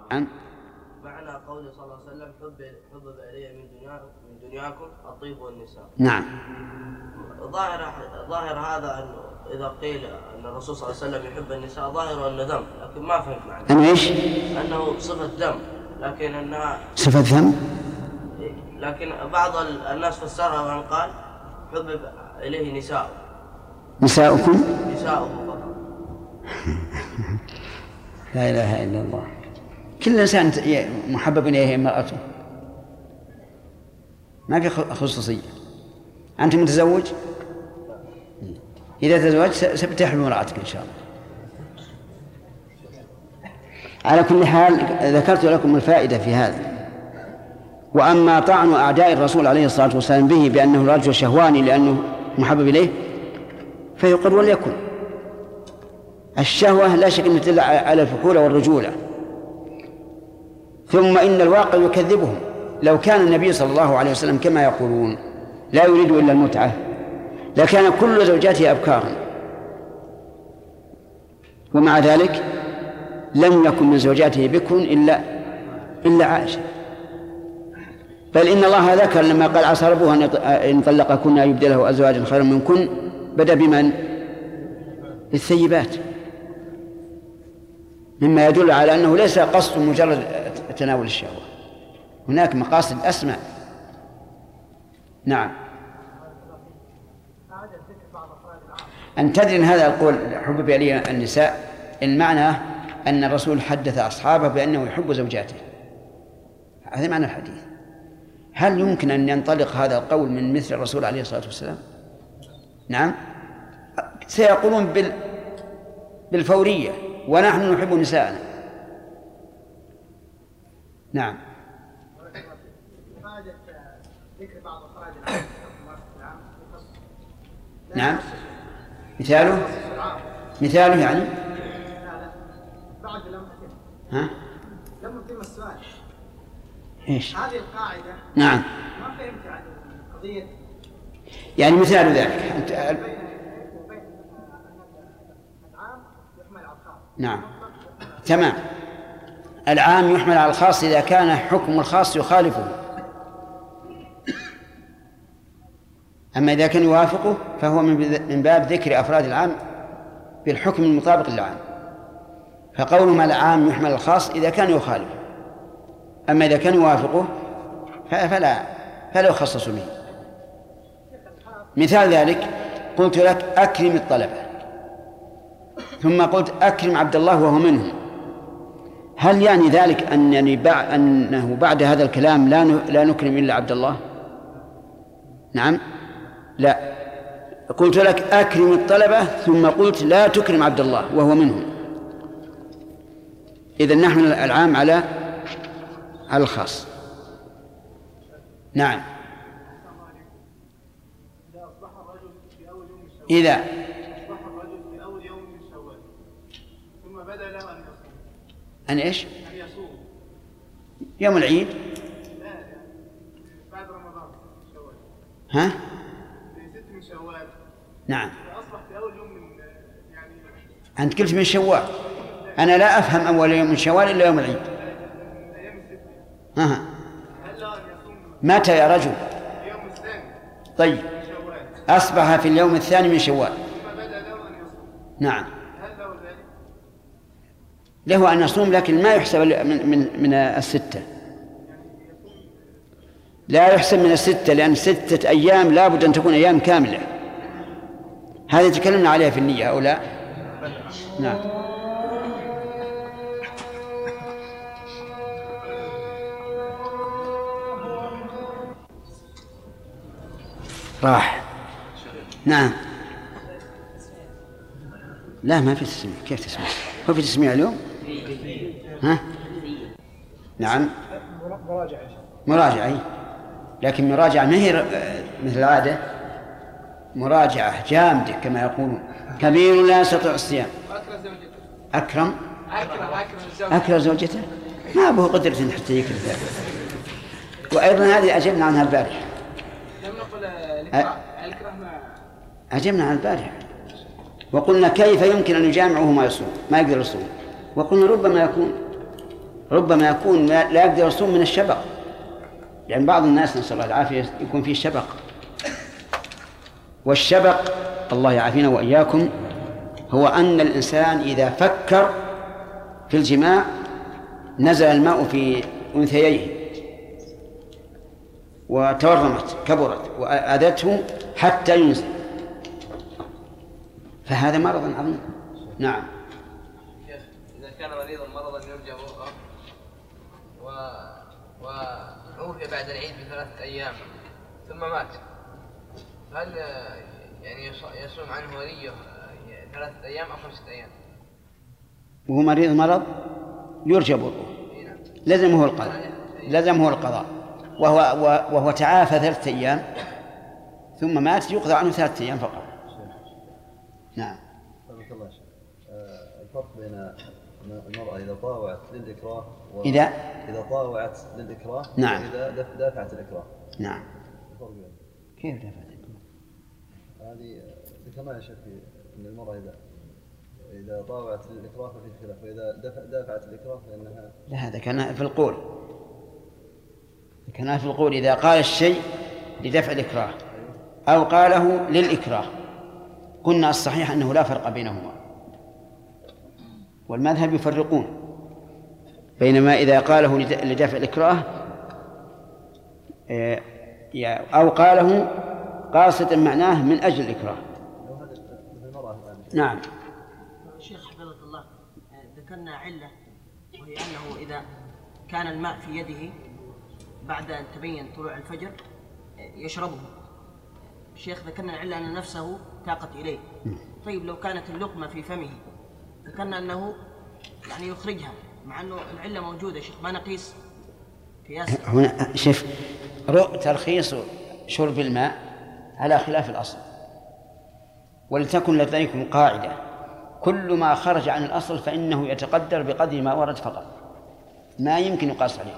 نعم. معنى قوله صلى الله عليه وسلم حبب إلي من دنياكم الطيب والنساء. نعم. ظاهر هذا أنه إذا قيل أن الرسول صلى الله عليه وسلم يحب النساء ظاهر أنه ذم، لكن ما فهمت معنى. أنا إيش؟ أنه صفة ذم، لكن أنها صفة ذم. لكن بعض الناس فسرها وأن قال حبب إليه نساء. نساؤكم. نساؤكم فقط. لا إله إلا الله. كل إنسان محبب إليه امرأته، ما في خصوصية. أنت متزوج؟ إذا تزوجت ستحب امرأتك إن شاء الله. على كل حال ذكرت لكم الفائدة في هذا. وأما طعن أعداء الرسول عليه الصلاة والسلام به بأنه رجل شهواني لأنه محبب إليه فيقر وليكن. الشهوة لا شك أن تدل على الفحولة والرجولة. ثم إن الواقع يكذبهم. لو كان النبي صلى الله عليه وسلم كما يقولون لا يريد إلا المتعة لكان كل زوجاته أبكارا، ومع ذلك لم يكن من زوجاته بكر إلا عائشة. بل إن الله ذكر لما قال عسى ربه إن طلقكن يبدله أزواجا خيرا منكن بدأ بمن؟ بالثيبات، مما يدل على أنه ليس قصد مجرد تناول الشهوة، هناك مقاصد أسمى. نعم. أن تدري أن هذا القول حبب إلي النساء المعنى أن الرسول حدث أصحابه بأنه يحب زوجاته، هذا معنى الحديث. هل يمكن أن ينطلق هذا القول من مثل الرسول عليه الصلاة والسلام؟ نعم، سيقولون بالفورية ونحن نحب نساءنا. نعم. نعم. مثاله يعني بعد لم ها؟ لم يتم السؤال. ايش؟ هذه القاعدة. نعم. ما فهمت يعني قضية. يعني مثال ذلك أنت... العام يحمل على الخاص. نعم تمام. العام يحمل على الخاص إذا كان حكم الخاص يخالفه، أما إذا كان يوافقه فهو من باب ذكر أفراد العام بالحكم المطابق للعام. فقولهم العام يحمل على الخاص إذا كان يخالفه، أما إذا كان يوافقه فلا يخصص به. مثال ذلك قلت لك أكرم الطلبة ثم قلت أكرم عبد الله وهو منهم، هل يعني ذلك أنه بعد هذا الكلام لا نكرم إلا عبد الله؟ نعم لا، قلت لك أكرم الطلبة ثم قلت لا تكرم عبد الله وهو منهم. إذن نحمل العام على الخاص. نعم. إذا أصبح الرجل في أول يوم من شوال ثم بدأ له أن يصوم. أن إيش؟ أن يصوم يوم العيد؟ لا بعد رمضان شوال. ها؟ في 6 من شوال. نعم. فأصبح في أول يوم من يعني. أنت قلت من شوال، أنا لا أفهم أول يوم من شوال إلا يوم العيد. أيام الستة. ها. هل له أن يصوم؟ متى يا رجل؟ اليوم الثاني. طيب. أصبح في اليوم الثاني من شوال. ثم بدأ له أن يصوم. نعم. هل له ذلك؟ له أن يصوم لكن ما يحسب من الستة، لا يحسب من الستة، لأن 6 أيام لا بد أن تكون أيام كاملة. هذه تكلمنا عليها في النية أو لا؟ نعم. راح. نعم. لا ما في تسميع. كيف تسميع؟ هو في تسميع اليوم؟ ها؟ نعم. مراجعة، لكن مراجعة ما هي مثل العادة، مراجعة جامدة كما يقولون. كبير لا يستطيع الصيام. أكرم زوجته ما به قدرة حتى يكرم ذلك. وأيضا هذه أجبنا عنها البارحة. أجبنا عن البارحة وقلنا كيف يمكن أن يجامعه ما يصوم، ما يقدر يصوم، وقلنا ربما يكون ربما يكون لا يقدر يصوم من الشبق، لأن بعض الناس نسأل الله العافية يكون فيه شبق. والشبق الله يعافينا وإياكم هو أن الإنسان إذا فكر في الجماع نزل الماء في أنثييه وتورمت كبرت وأذته حتى ينزل، فهذا مرض عظيم. نعم. إذا كان مريضا مرضا يرجى برؤه وعوفي بعد العيد ب3 أيام ثم مات، هل يعني يصوم عنه وليه 3 أيام أو 5 أيام؟ وهو مريض مرض يرجى برؤه، لزمه القضاء، وهو تعافى 3 أيام ثم مات يقضى عنه 3 أيام فقط. نعم. الفرق بين المرأة إذا طاوعت للإكراه إذا طاوعت للإكراه نعم وإذا دافعت الإكراه. نعم. كيف دافعت الإكراه؟ هذه ذكرناها يا شيخ أن المرأة إذا طاوعت للإكراه ففي خلاف، وإذا دافعت الإكراه فإنها لا، هذا كان في القول، إذا قال الشيء لدفع الإكراه أو قاله للإكراه قلنا الصحيح أنه لا فرق بينهما، والمذهب يفرقون بينما إذا قاله لدفع الإكراه أو قاله قاصدا معناه من أجل الإكراه. نعم. شيخ حفظك الله، ذكرنا علة وهي أنه إذا كان الماء في يده بعد أن تبين طلوع الفجر يشربه. الشيخ ذكرنا العلة أن نفسه تاقت إليه. طيب لو كانت اللقمة في فمه ذكرنا أنه يعني يخرجها، مع أنه العلة موجودة شيخ، ما نقيس قياس. هنا شوف ترخيص شرب الماء على خلاف الأصل، ولتكن لديكم قاعدة: كل ما خرج عن الأصل فإنه يتقدر بقدر ما ورد فقط، ما يمكن يقاس عليه.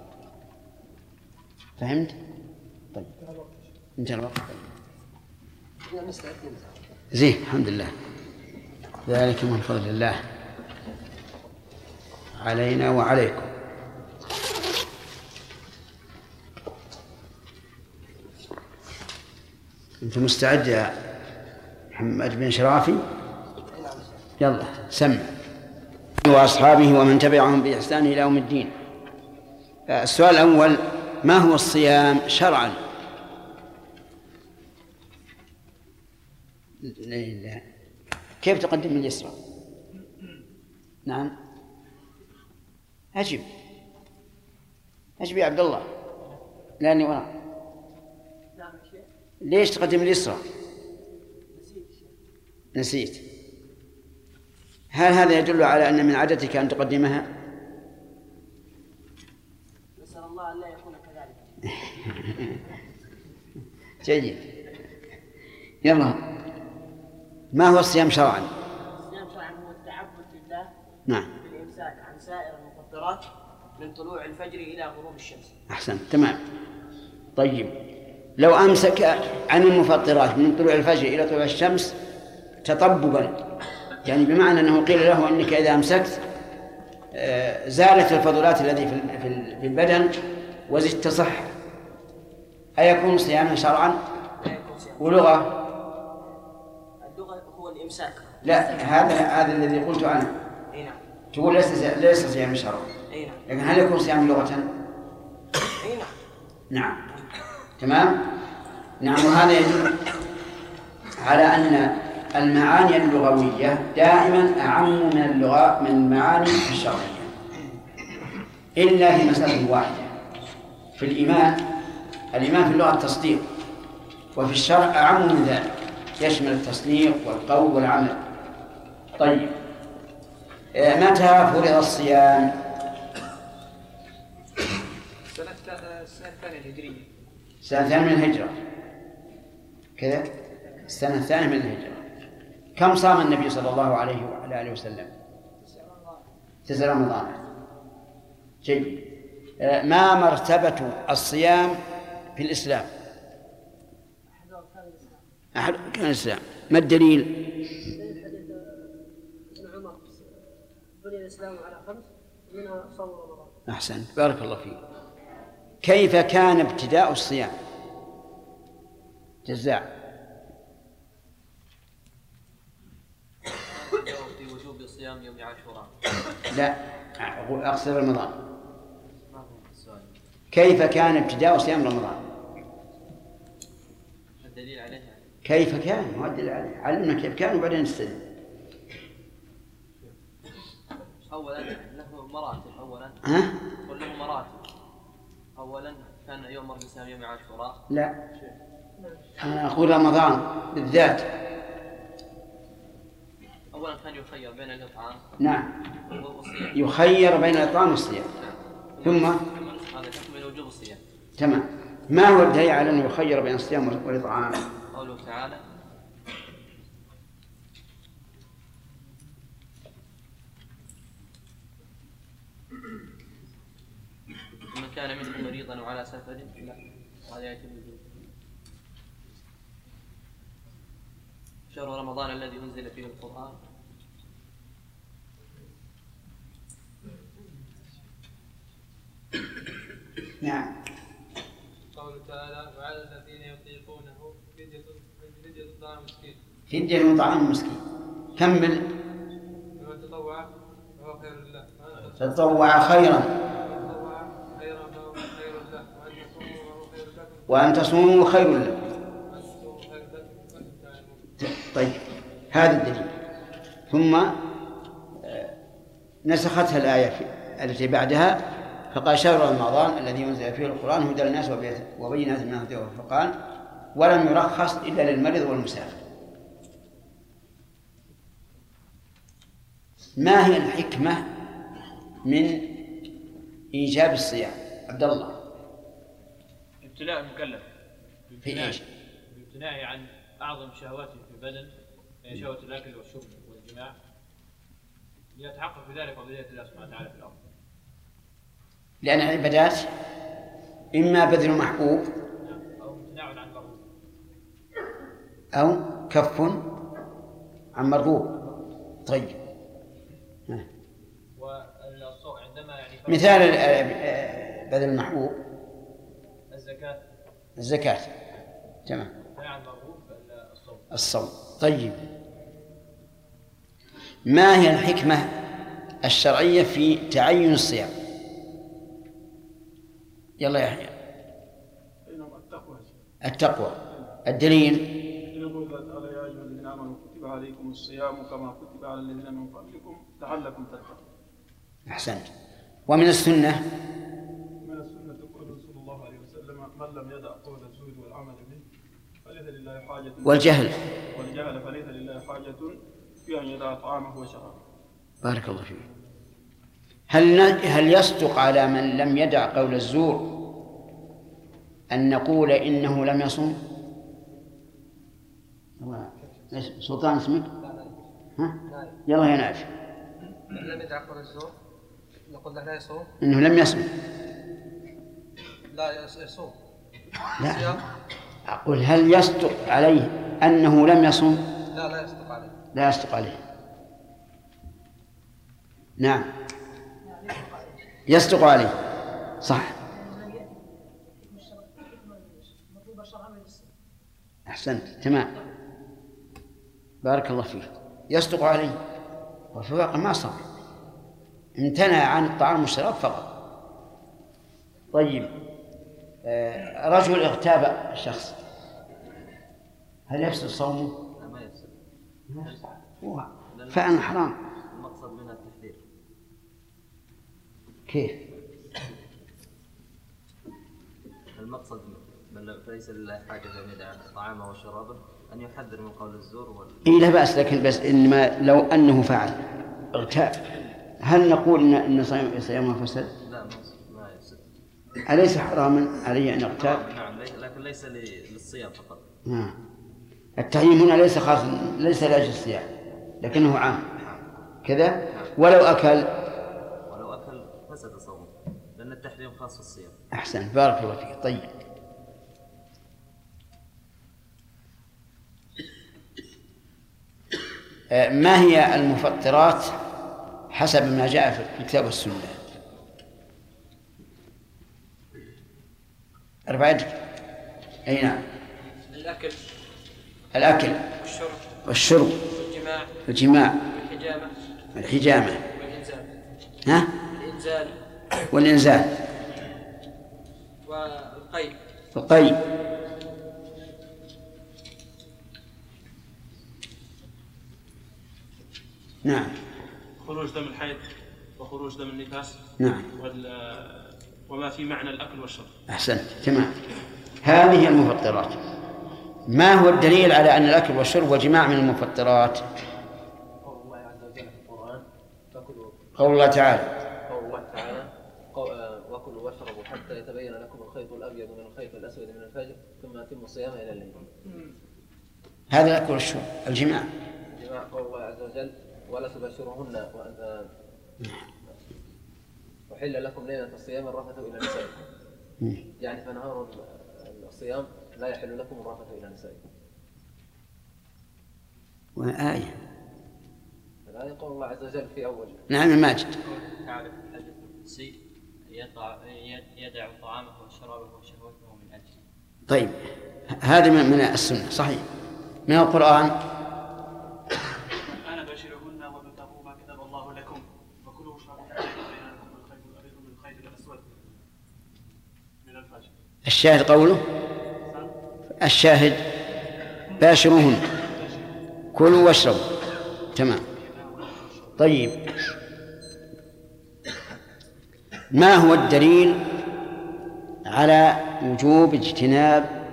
فهمت؟ طيب انتهى الوقت. زين، الحمد لله، ذلك من فضل الله علينا وعليكم. أنت مستعد يا محمد بن شرافي؟ يلا سمع. وأصحابه ومن تبعهم بإحسان إلى يوم الدين. السؤال الأول: ما هو الصيام شرعا؟ لا. كيف تقدم اليسرى؟ نعم، أجب يا عبد الله، لأني وراء. ليش تقدم اليسرى؟ نسيت. هل هذا يدل على أن من عادتك أن تقدمها؟ نسأل الله أن لا يكون كذلك. جيد. يلا، ما هو الصيام شرعا؟ الصيام شرعا هو التعبد لله نعم بالإمساك عن سائر المفطرات من طلوع الفجر إلى غروب الشمس. أحسن، تمام. طيب، لو أمسك عن المفطرات من طلوع الفجر إلى طلوع الشمس تطببا، يعني بمعنى أنه قيل له أنك إذا أمسكت زالت الفضلات التي في البدن وزدت صحة، أيكون صياما شرعا؟ ولغة؟ اللغة هو الإمساك. لا، هذا الذي قلت عنه. نعم. تقول ليس صيام شرعا، لكن هل يكون صيام لغة؟ نعم. تمام. نعم. وهذا يدل على أن المعاني اللغوية دائما أعم من المعاني الشرعية، إلا في مسألة واحدة: في الإيمان في اللغة التصديق، وفي الشرع أعم من ذلك، يشمل التصديق والقول والعمل. طيب، متى فرض الصيام؟ السنة الثانية الهجرية. السنة الثانية من الهجرة، كذا، السنة الثانية من الهجرة. كم صام النبي صلى الله عليه وعلى آله وسلم؟ 9 رمضان. جيد. ما مرتبة الصيام في الإسلام؟ أحد أركان الإسلام. ما الدليل؟ ابن عمر: بني الإسلام على 5 منها صوم رمضان. أحسنت، بارك الله فيك. كيف كان ابتداء الصيام؟ جزاء. في وجوب صيام يوم عاشوراء. لا، أقصد رمضان. كيف كان ابتداء صيام رمضان؟ الدليل عليها كيف كان؟ ما الدليل عليه؟ علمنا كيف كان وبعدين نستدل. أولا له مراتب. قل له مراتب. أولا كان يوم الصيام يوم عاشوراء. لا، أنا أقول رمضان بالذات. أولا كان يخير بين الإطعام. نعم، والصيام. يخير بين الإطعام والصيام. ثم هذا حكم من وجوب الصيام. تمام. ما هو الدليل على أنه يخير بين الصيام والإطعام؟ قوله تعالى: من كان منكم مريضا وعلى سفر. لا، هذا يأتي بالوجوب. شهر رمضان الذي أنزل فيه القرآن. نعم. قوله تعالى: وعلى الذين يطيقونه فدية طعام مسكين. فدية طعام مسكين. كمل. ومن تطوع فهو خير له. تطوع خيرا. فهو خير له. وأن تصوموا خير لكم. طيب، هذا الدليل. ثم نسختها الآية التي بعدها، فقال: شهر رمضان الذي ينزل فيه القرآن هدى للناس وبينات من الهدى والفرقان ولم يرخص إلا للمريض والمسافر. ما هي الحكمة من إيجاب الصيام؟ عبد الله. ابتلاء المكلف في إيش؟ بامتناعه عن أعظم شهواته في البدن، هي شهوة الأكل والشرب والجماع، ليتحقق بذلك عبودية الله سبحانه وتعالى في الأرض. لأن العبادات إما بذل محبوب أو امتناع عن مرغوب أو كف عن مرغوب. طيب، والصوم عندما مثال بذل المحبوب الزكاة. تمام. عن مرغوب الصوم. طيب، ما هي الحكمة الشرعية في تعين الصيام؟ يلا يا يحيى. التقوى. الدليل: يقول الله تعالى: يا أيها الذين آمنوا كتب عليكم الصيام كما كتب على الذين من قبلكم لعلكم تتقون. أحسنت. ومن السنة: من السنة قول صلى الله عليه وسلم: من لم يدع قول الزور والعمل به فليس لله حاجة والجهل فليس لله حاجة في أن يدع طعامه وشرابه. بارك الله فيك. هل يصدق على من لم يدع قول الزور أن نقول إنه لم يصم؟ سلطان اسمك؟ ها؟ يلا يا نافع. لم يدع قول الزور نقول له لا يصوم. إنه لم يصم. لا يصوم. لا، أقول هل يصدق عليه أنه لم يصم؟ لا يصدق عليه. لا يصدق عليه. نعم، يصدق عليه. صح. أحسنت. تمام، بارك الله فيك. يصدق عليه وفي الواقع ما صار، امتنع عن الطعام والشراب فقط. طيب، رجل اغتاب الشخص، هل يفسد صومه؟ لا، ما يفسد. فعلا حرام. المقصد منها التحذير. كيف؟ المقصد فليس لله حاجة أن يدع طعامه وشرابه، أن يحذر من قول الزور إيه لا بأس، لكن بس إنما لو أنه فعل اغتاب، هل نقول إن صيامه فسد؟ لا، ما يفسد. أليس حراما عليه أن اغتاب؟ نعم، لكن ليس للصيام فقط. التحريم هنا ليس خاصا، ليس لأجل الصيام، لكنه عام كذا. ولو أكل فسد صومه، لأن التحريم خاص بالصيام. أحسن، بارك الله فيك. طيب، ما هي المفطرات حسب ما جاء في الكتاب والسنة؟ 4 أي نعم. الأكل والشرب والجماع والحجامة والإنزال والقيء. نعم. خروج دم الحيض وخروج دم النفاس. نعم. وما في معنى الأكل والشرب. أحسنت تمام. هذه المفطرات. ما هو الدليل على أن الأكل والشرب والجماع من المفطرات؟ قول الله عز وجل في القرآن قول الله تعالى وكلوا واشربوا حتى يتبين لكم الخيط الأبيض من الخيط الأسود من الفجر ثم أتموا الصيام إلى الليل. هذا الأكل والشرب. الجماع قول الله عز وجل ولا تباشرهن وأنت وحل لكم ليلة الصيام الرفث إلى نسائكم. يعني فنهار الصيام لا يحل لكم الرفث إلى نسائكم. وآية الآية قول الله عز وجل في أول. نعم ماجد. تعالى في الحديث القدسي يدع طعامه وشرابه وشهوته من أجل. طيب هذا من السنة صحيح. من القرآن أنا بشرهن وابتغوا ما كتب الله لكم وكلوا واشربوا حتى يتبين لكم الخيط الأبيض من الخيط الأسود من الفجر. الشاهد قوله الشاهد باشروهن كلوا واشربوا. تمام. طيب ما هو الدليل على وجوب اجتناب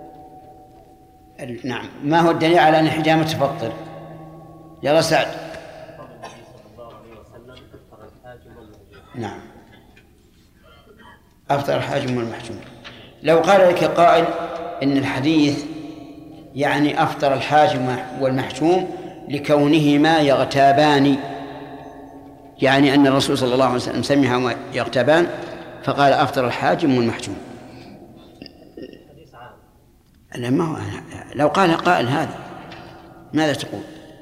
نعم ما هو الدليل على أن الحجامة تفطر؟ يلا سعد. نعم أفطر الحاجم والمحجوم. لو قال لك قائل إن الحديث يعني أفطر الحاجم والمحجوم لكونهما يغتابان، يعني أن الرسول صلى الله عليه وسلم سمعهما يغتابان فقال أفطر الحاجم والمحجوم. ما هو لو قال قائل هذا ماذا تقول؟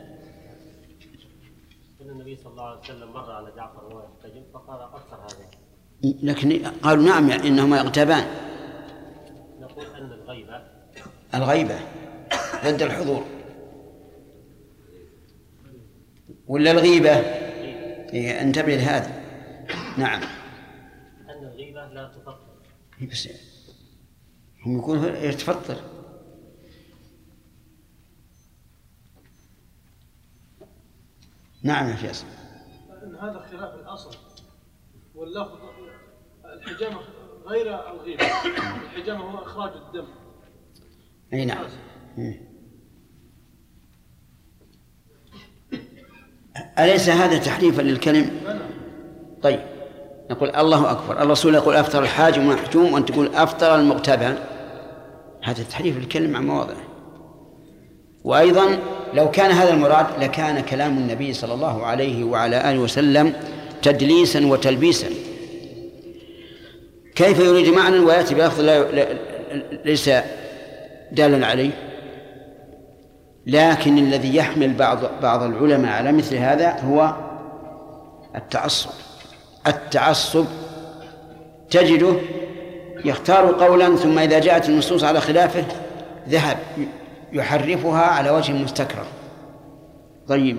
إن النبي صلى الله عليه وسلم مر على جعفر وهو يحتجم فقال أفطر هذا. لكن قالوا نعم يعني إنهما يغتابان. نقول أن الغيبة ضد الحضور ولا الغيبة؟ انتبه لهذا. نعم أن الغيبة لا تفطر. بس هم يقولوا يتفطر. نعم يا فيصل. إن هذا خلاف الأصل واللفظ. الحجامة غير الغيبة. الحجامة هو إخراج الدم. أي نعم. أليس هذا تحريفا للكلم؟ طيب نقول الله أكبر، الرسول يقول أفطر الحاجم والمحجوم وأنت تقول أفطر المغتابان، هذا تحريف الكلم عن مواضعه. وأيضا لو كان هذا المراد لكان كلام النبي صلى الله عليه وعلى آله وسلم تدليسا وتلبيسا. كيف يريد معنى ويأتي بلفظ ليس دالا عليه؟ لكن الذي يحمل بعض العلماء على مثل هذا هو التعصب. تجده يختار قولا ثم إذا جاءت النصوص على خلافه ذهب يحرفها على وجه مستكره. طيب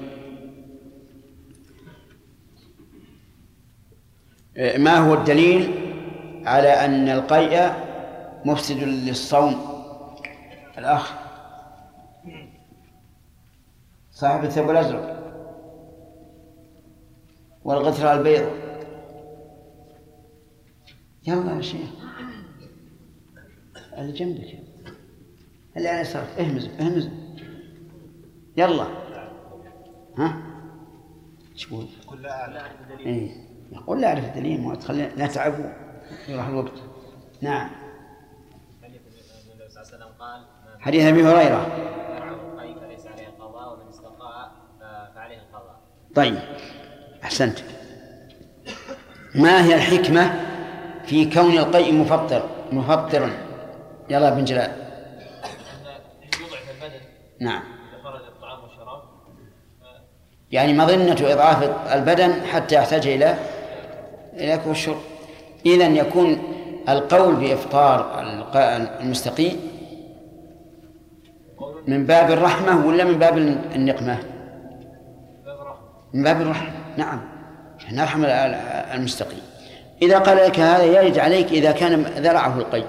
ما هو الدليل على أن القيء مفسد للصوم؟ الأخ صاحب الثوب الأزرق والغثرة البيض. يلا يا شيخ اللي جنبك اللي على يسارك اهمز يلا. ها ايش يقول؟ قل لا أعرف الدليل. إيه يقول لا أعرف الدليل، ما تخلي لا تعبوا يروح الوقت. نعم النبي صلى الله عليه وسلم قال حديث أبي هريرة فليس عليه القضاء ومن استقاء فعليه القضاء. طيب أحسنت. ما هي الحكمة في كون القيء مفطرا؟ يلا بن جلال. يضعف البدن. نعم إذا خرج الطعام والشراب. يعني مظنة إضعاف البدن حتى يحتاج إلى أكل والشرب. إذن يكون القول بإفطار المستقيم من باب الرحمة ولا من باب النقمة؟ من باب الرحمة. نعم، نرحم المستقيم. إذا قال لك هذا يرد عليك إذا كان ذرعه القيء،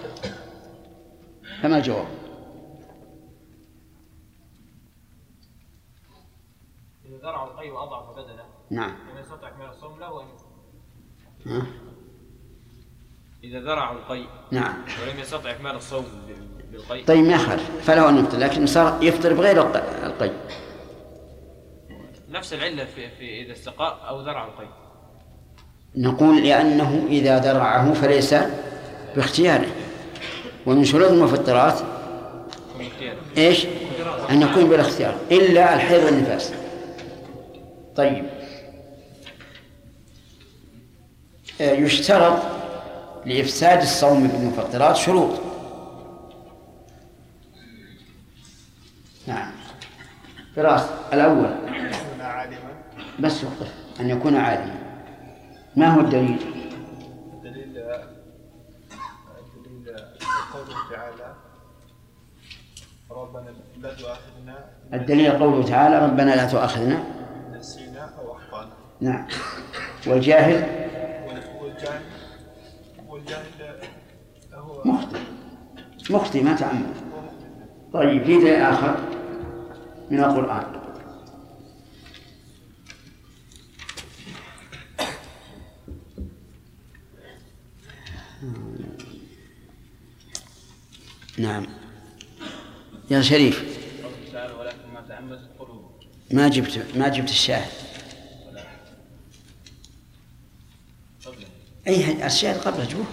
فما الجواب؟ إذا ذرعه القيء وأضعف بدنه نعم لم يستطع إكمال الصوم له أن ها؟ إذا ذرعه القيء نعم ولم يستطع إكمال الصوم بالقيء طيب ما يخالف، فله أن يفطر، لكن صار يفطر بغير القيء. نفس العلة في إذا استقاء أو ذرع القيء. نقول لأنه إذا ذرعه فليس باختياره، ومن شروط المفطرات إيش؟ أن يكون بالاختيار إلا الحيض والنفاس. طيب، يشترط لإفساد الصوم بالمفطرات شروط. نعم فراس الأول بس وقف أن يكون عالما. ما هو الدليل؟ الدليل قوله تعالى ربنا لا تؤاخذنا. الدليل قوله تعالى ربنا لا تؤاخذنا نسينا أو أخطأنا. نعم. والجاهل هو مخطئ ما تعمد. طيب في دليل آخر من القرآن. نعم يا شريف. ولكن ما تعمدت قلوبهم. ما جبت الشاهد. أي الشاهد قبل جبوه.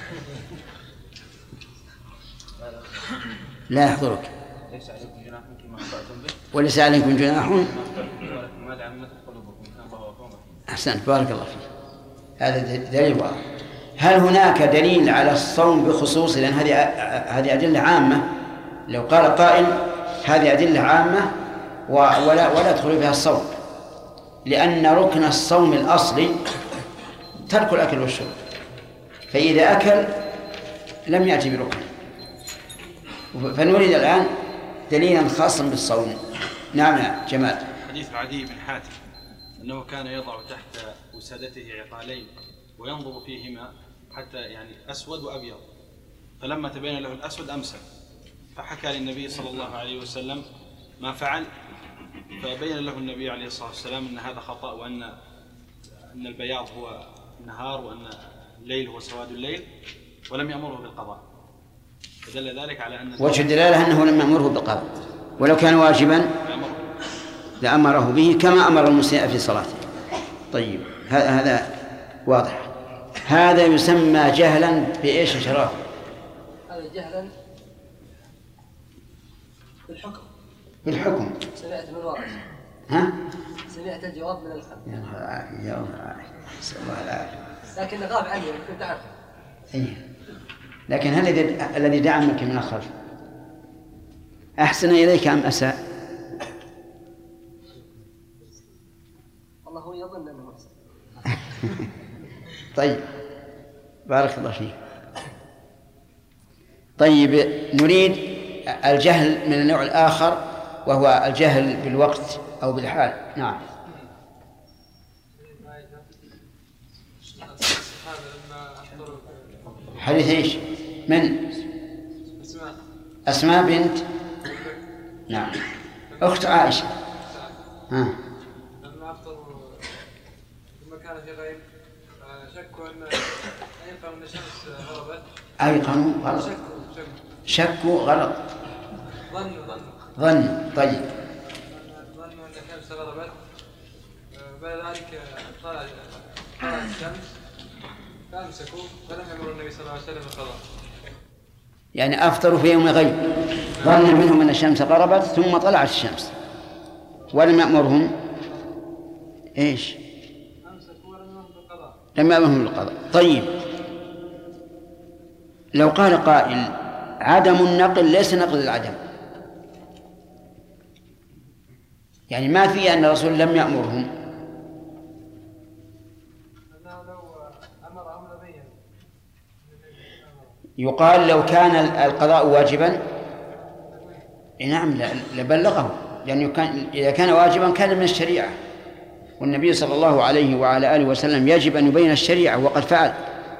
لا يحضرك. ليس عليكم جناح فيما أخطأتم به. وليس عليكم جناح. ولكن ما تعمدت قلوبكم كان الله غفورا رحيما. أحسنت بارك الله فيك. هذا دليل واضح. هل هناك دليل على الصوم بخصوص؟ لأن هذه أدلة عامة. لو قال قائل هذه أدلة عامة ولا يدخل فيها الصوم، لأن ركن الصوم الأصلي ترك الأكل والشرب، فإذا أكل لم يأتي بركن. فنريد الآن دليلا خاصا بالصوم. نعم يا جمال. حديث عدي بن حاتم أنه كان يضع تحت وسادته عقالين وينظر فيهما حتى يعني أسود وأبيض، فلما تبين له الأسود أمسك، فحكى للنبي صلى الله عليه وسلم ما فعل، فبين له النبي عليه الصلاة والسلام أن هذا خطأ، وأن البياض هو النهار وأن الليل هو سواد الليل، ولم يأمره بالقضاء. فدل ذلك على أن وجه الدلالة أنه لم يأمره بالقضاء، ولو كان واجبا لأمره به كما أمر المسيء في صلاته. طيب هذا واضح. هذا يسمى جهلا بإيش يا شراب؟ هذا جهلا بالحكم. بالحكم. سمعت من ورث. ها؟ سمعت الجواب من الخلف. يا الله العافية يا الله العافية. نسأل الله العافية. لكن غاب عني كنت أعرف. أيه. لكن هل الذي دعمك من الخلف أحسن إليك أم أساء؟ والله هو يظن أنه أحسن. طيب بارك الله فيك. طيب نريد الجهل من النوع الآخر وهو الجهل بالوقت أو بالحال. نعم. حديث ايش؟ من؟ أسماء بنت نعم أخت عائشة. لما أفطروا لما كان في غيب شكوا أن أيقنوا أن الشمس غربت. أيقنوا غلط. شكوا غلط. ظنوا. طيب. ظنوا أن الشمس غربت، بعد ذلك طلعت الشمس فأمسكوا فلم يأمروا النبي صلى الله عليه وسلم بالقضاء. يعني أفطروا في يوم غيب، ظن منهم أن الشمس غربت ثم طلعت الشمس ولم يأمرهم إيش؟ أمسكوا ولم يأمرهم بالقضاء. لم يأمرهم بالقضاء. طيب لو قال قائل عدم النقل ليس نقل العدم، يعني ما في أن الرسول لم يأمرهم. يقال لو كان القضاء واجبا نعم لبلغه، لأنه إذا كان واجبا كان من الشريعة، والنبي صلى الله عليه وعلى آله وسلم يجب أن يبين الشريعة وقد فعل.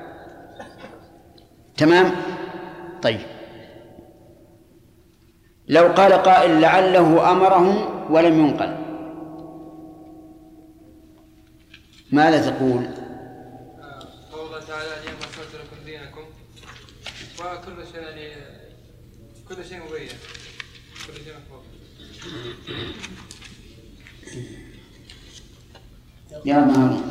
تمام. طيب لو قال قائل لعله أمرهم ولم ينقل، ماذا تقول؟ قول الله تعالى اليوم أكملت لكم دينكم وكل شيء يعني كل شيء مبين كل شيء مفهوم. يا مهر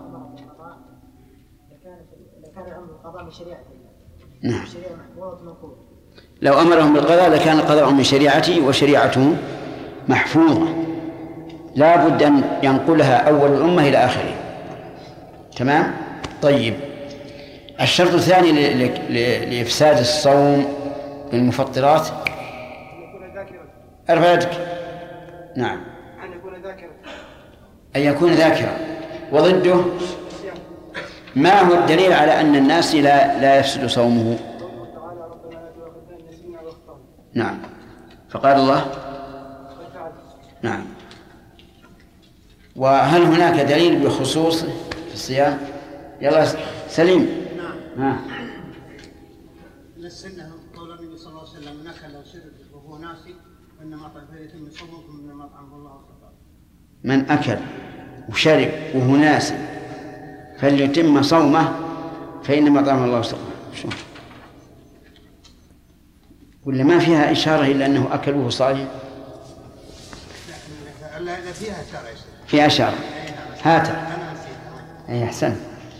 كان الأمر القضاء من شريعة الله. نعم. شريعة محفوظة منقولة. لو أمرهم بالقضاء لكان القضاء من شريعته وشريعته محفوظة، لا بد أن ينقلها أول الأمة إلى آخره. تمام. طيب الشرط الثاني لإفساد الصوم بالمفطرات ارفع يدك. نعم. أن يكون ذاكرا، وضده ما هو الدليل على أن الناس لا يفسد صومه؟ نعم. فقال الله نعم. وهل هناك دليل بخصوص في الصيام؟ يلا سليم. نعم. من السنة قول النبي صلى الله عليه وسلم من أكل أو شرب وهو ناسي فإنما فليتم صومه فإنما أطعمه الله وسقاه. من أكل وشرب وهو ناسي فليتم صومه فإنما أطعمه الله وسقاه. ولا ما فيها إشارة إلا أنه أكل وهو صائم؟ لا فيها إشارة. فيها إشارة. هات. أي أحسن.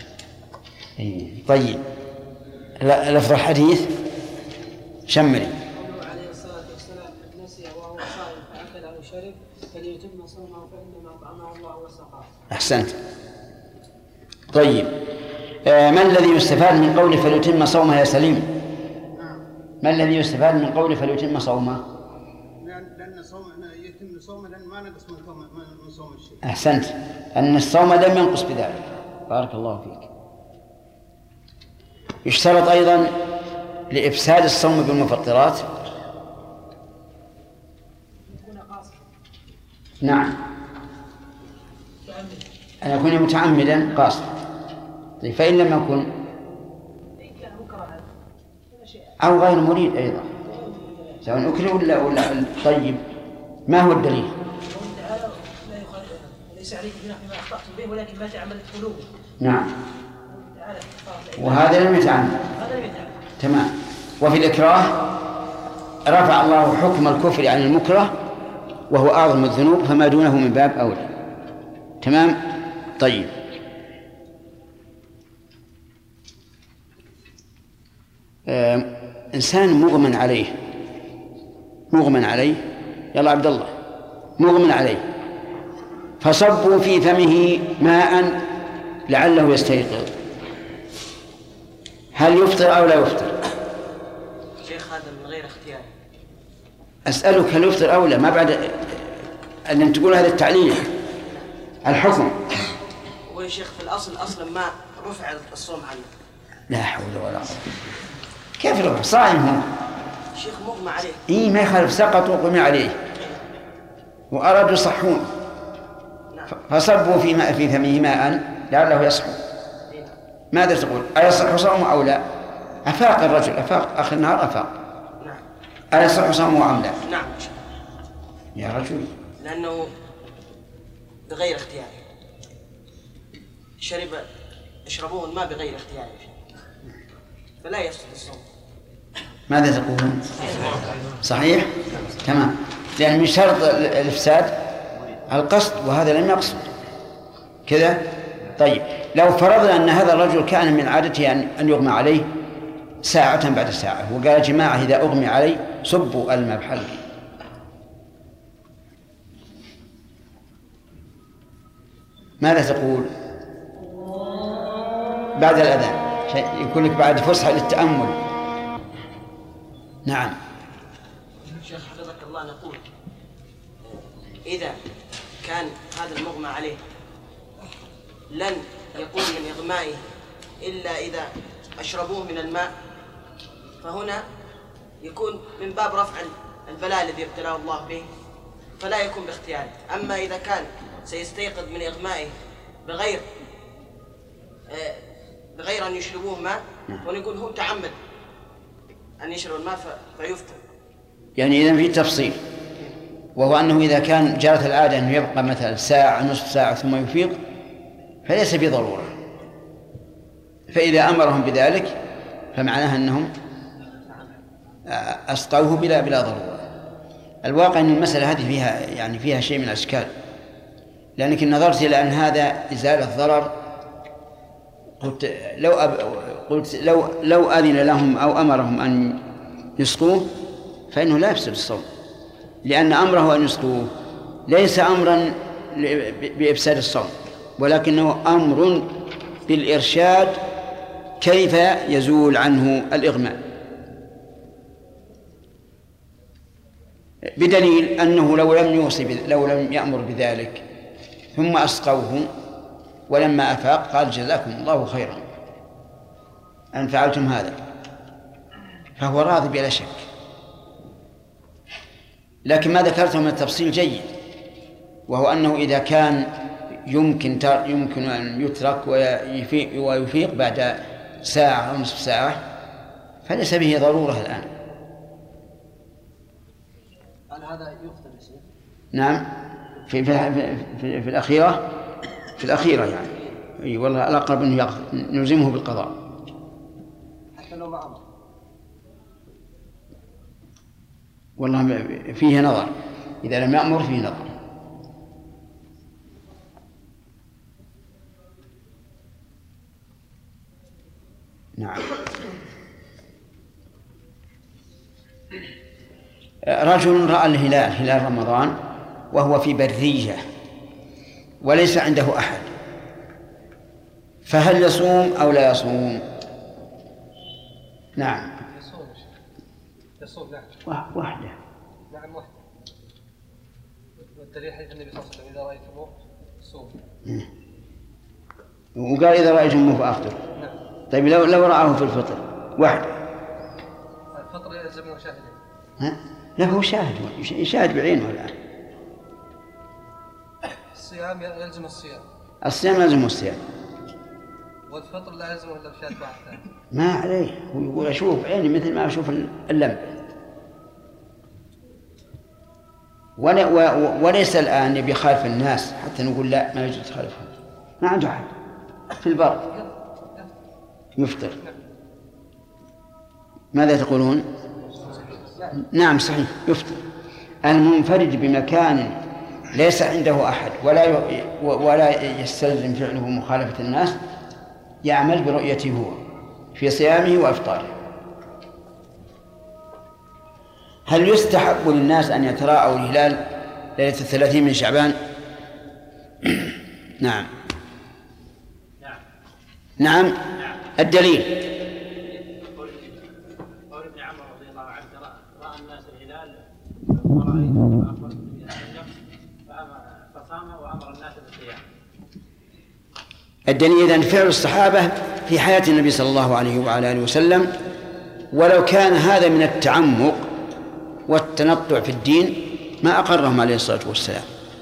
طيب لفظ الحديث شمري. عليه الصلاة والسلام نسي وهو صائم فأكل أو شرب فليتم صومه فإنما أطعمه الله وسقاه. أحسنت. طيب ما الذي يستفاد من قوله فليتم صومه يا سليم؟ ما الذي يستفاد من قوله فليتم صومه؟ لأن يتم صومه لأن ما نقص من صوم الشيء. أحسنت، أن الصوم لم ينقص بذلك. بارك الله فيك. يشترط أيضا لإفساد الصوم بالمفطرات. نعم. أن يكون متعمدا قاصدا. طيب فإن لم يكن أو غير مريد أيضا سواء أكل ولا طيب ما هو الدليل؟ ليس عليك جناح بما أخطأتم به ولكن ما تعملت قلوبكم. نعم. وهذا لم يتعمد. تمام. وفي الإكراه رفع الله حكم الكفر عن المكره وهو أعظم الذنوب فما دونه من باب أولى. تمام. طيب إنسان مغمى عليه يلا عبد الله مغمى عليه فصبوا في فمه ماء لعله يستيقظ، هل يفطر أو لا يفطر؟ شيخ هذا من غير اختيار. أسألك هل يفطر أو لا، ما بعد أن تقول هذا التعليل الحكم. ويا شيخ في الأصل أصلا ما رفع الصوم عنه. لا حول ولا قوة. كيف رفع؟ صائم هو شيخ مغمى عليه. إيه ما يخالف، سقط وقمي عليه وأرادوا يصحون فصبوا في فمه ماء لعله يصحو. ماذا تقول؟ أيصح صومه أو لا؟ أفاق الرجل، أفاق آخر النهار أفاق. نعم. أيصح صومه أم لا؟ نعم يا رجل. لأنه بغير اختيار يشربون ما بغير اختيار فلا يفسد الصوم. ماذا تقولون؟ صحيح؟ تمام. لأن من شرط الإفساد القصد وهذا لم يقصد كذا. طيب لو فرضنا أن هذا الرجل كان من عادته أن يغمى عليه ساعة بعد ساعة وقال يا جماعة إذا أغمي علي صبوا الماء بحلقي، ماذا تقول؟ بعد الأذان يكون لك بعد فسحة للتأمل. نعم. شيخ حفظك الله نقول إذا كان هذا المغمى عليه لن يقوم من إغمائه إلا إذا أشربوه من الماء فهنا يكون من باب رفع البلاء الذي ابتلاه الله به، فلا يكون باختياره. أما إذا كان سيستيقظ من إغمائه بغير أن يشربوه ماء، ونقول هو تعمد أن يشرب الماء فيفتر. يعني إذا في تفصيل، وهو أنه إذا كان جرت العادة أنه يبقى مثلا ساعة نصف ساعة ثم يفيق فليس بضرورة، فإذا أمرهم بذلك فمعناها أنهم أسقوه بلا ضرورة. الواقع أن المسألة هذه فيها شيء من الأشكال، لأنك نظرت إلى أن هذا إزالة ضرر، قلت لو أذن لهم أو أمرهم أن يسقوه فإنه لا يفسد الصوم، لأن أمره أن يسقوه ليس أمرا بإفساد الصوم، ولكنه أمر بالإرشاد كيف يزول عنه الإغماء، بدليل أنه لو لم يأمر بذلك ثم أسقوه ولما أفاق قال جزاكم الله خيرا أن فعلتم هذا، فهو راضي بلا شك. لكن ما ذكرته من التفصيل جيد، وهو أنه إذا كان يمكن أن يترك ويفيق بعد ساعة أو نصف ساعة فليس به ضرورة الآن. هل هذا يفطر يا شيخ؟ نعم، في الأخيرة يعني. أي والله الأقرب أنه نلزمه بالقضاء حتى لو ما أمر. والله فيه نظر، إذا لم يأمر فيه نظر. نعم. رجل رأى هلال رمضان وهو في برية وليس عنده أحد، فهل يصوم أو لا يصوم؟ نعم. يصوم نعم. وحده. نعم وحده. والدليل حديث النبي صلى الله عليه وسلم إذا رأيتموه صوموا. وقال إذا رأيتموه فأفطروا. نعم. طيب لو رآه في الفطر وحده. الفطر يلزمه شاهدين. ها؟ لا هو يشاهد بعينه الآن. الصيام يلزم الصيام. الصيام يلزم الصيام. والفطر لا يلزمه إلا بشهادة واحد ثاني. ما عليه، هو يقول أشوف عيني مثل ما أشوف اللمبة. وليس الآن يبي يخالف الناس حتى نقول لا ما يجوز تخالفهم. ما عنده أحد في البر يفطر. ماذا تقولون؟ نعم صحيح يفطر. المنفرد بمكان ليس عنده أحد ولا يستلزم فعله مخالفة الناس يعمل برؤيته هو في صيامه وإفطاره. هل يستحب للناس أن يتراءوا الهلال ليلة 30 من شعبان؟ نعم. نعم. الدليل قول ابن عمر رضي الله عنه رأى الناس الهلال ورأيته أخبر النبي صلى الله عليه وسلم فصام وأمر الناس بالصيام. الدليل إذن فعل الصحابة في حياة النبي صلى الله عليه وعلى آله وسلم، ولو كان هذا من التعمق والتنطع في الدين ما أقرهم عليه الصلاة والسلام،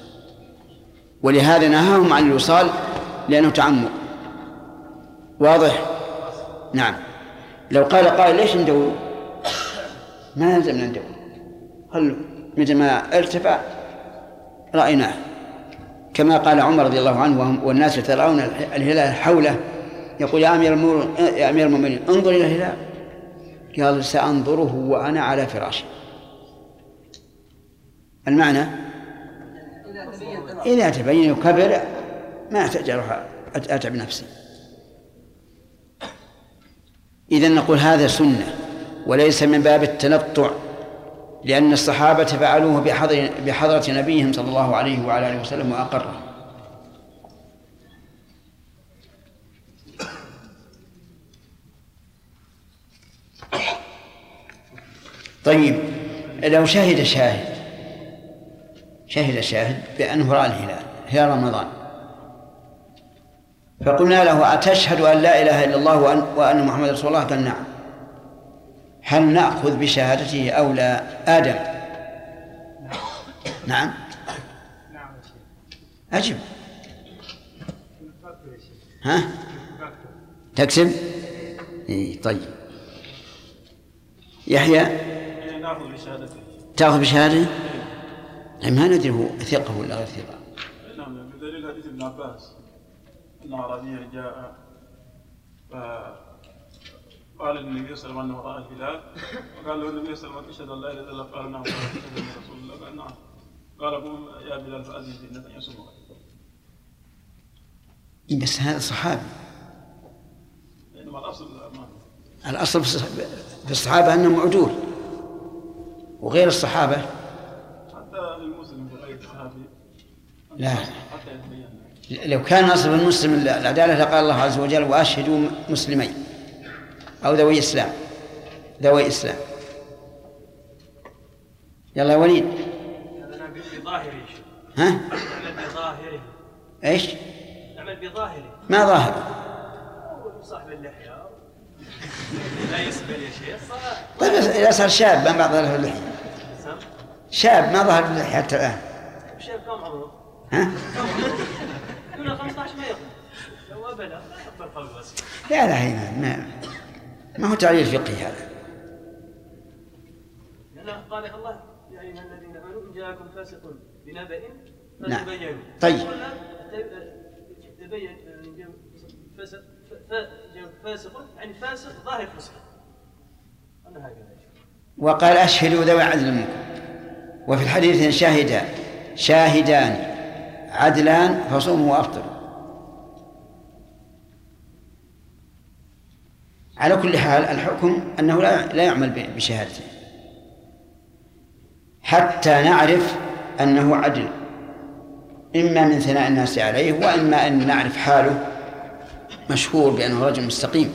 ولهذا نهاهم عن الوصال لأنه تعمق. واضح؟ نعم. لو قال قائل ليش ندور؟ ما يلزم ندور، خلوا مثل ما ارتفع رأيناه، كما قال عمر رضي الله عنه والناس يترون الهلال حوله يقول يا أمير المؤمنين انظر إلى الهلال، قال سأنظره وأنا على فراشي. المعنى إذا تبين وكبر ما أحتاج أروح أتعب نفسي. إذن نقول هذا سنة وليس من باب التنطع، لأن الصحابة فعلوه بحضرة نبيهم صلى الله عليه وعلى آله وسلم وأقره. طيب لو شهد شاهد بأنه رأى هلال رمضان، فقلنا له أتشهد أن لا إله إلا الله وأن محمد رسول الله؟ قال نعم. هل نأخذ بشهادته أو لا؟ آدم. نعم. أجب. ها؟ تكسب؟ إيه طيب. يحيى؟ نأخذ بشهادته. تأخذ بشهادته؟ ما ندري هو ثقة ولا غير ثقة. نعم، بدليل حديث ابن عباس أن أعرابيا جاء قال للنبي صلى الله عليه وسلم أنه رأى الهلال، وقال له النبي صلى الله عليه وسلم أشهد أن لا إله إلا الله، قال نعم، أشهد أن رسول الله، قال نعم، قال قوم يا بلال فأذن في الناس أن يصوموا. بس هذا صحابي. إنما الأصل في الصحابة أنهم عدول، وغير الصحابة حتى المسلم غير الصحابي لا. لو كان أصل المسلم العدالة لقال الله عز وجل وأشهدوا مسلمين أو ذوي إسلام. يلا يا وليد. نعمل بظاهره. ها؟ نعمل بظاهره. إيش؟ نعمل بظاهره. ما ظاهر؟ صاحب اللحية لا يسبل يا شيخ. طيب إذا صار شاب ما بعض له اللحية. شاب ما ظهر اللحية حتى الآن. شاب كم عمره؟ ها؟ دون 15 ما يقوم. لو أبدا أكبر قول بس. لا هي ما هو تعليل فقهي هذا. لأن قال الله يا أيها الذين آمنوا إن جاءكم فاسق بنبأ فتبينوا. طيب. تبين فاسق يعني فاسق ظاهر فسق. أنا هكذا. وقال أشهدوا ذوي عدل منكم. وفي الحديث شاهدان عدلان فصوموا وأفطروا. على كل حال الحكم أنه لا يعمل بشهادته حتى نعرف أنه عدل، إما من ثناء الناس عليه وإما أن نعرف حاله مشهور بأنه رجل مستقيم.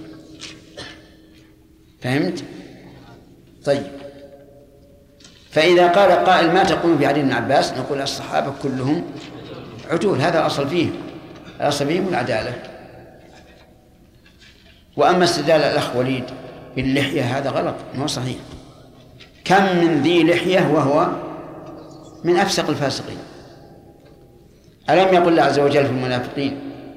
فهمت؟ طيب، فإذا قال قائل ما تقول في حديث ابن عباس، نقول الصحابة كلهم عدول، هذا الأصل فيهم، الأصل فيهم العدالة. وأما استدلال الأخ وليد باللحية هذا غلط، ما هو صحيح. كم من ذي لحية وهو من أفسق الفاسقين. ألم يقل الله عز وجل في المنافقين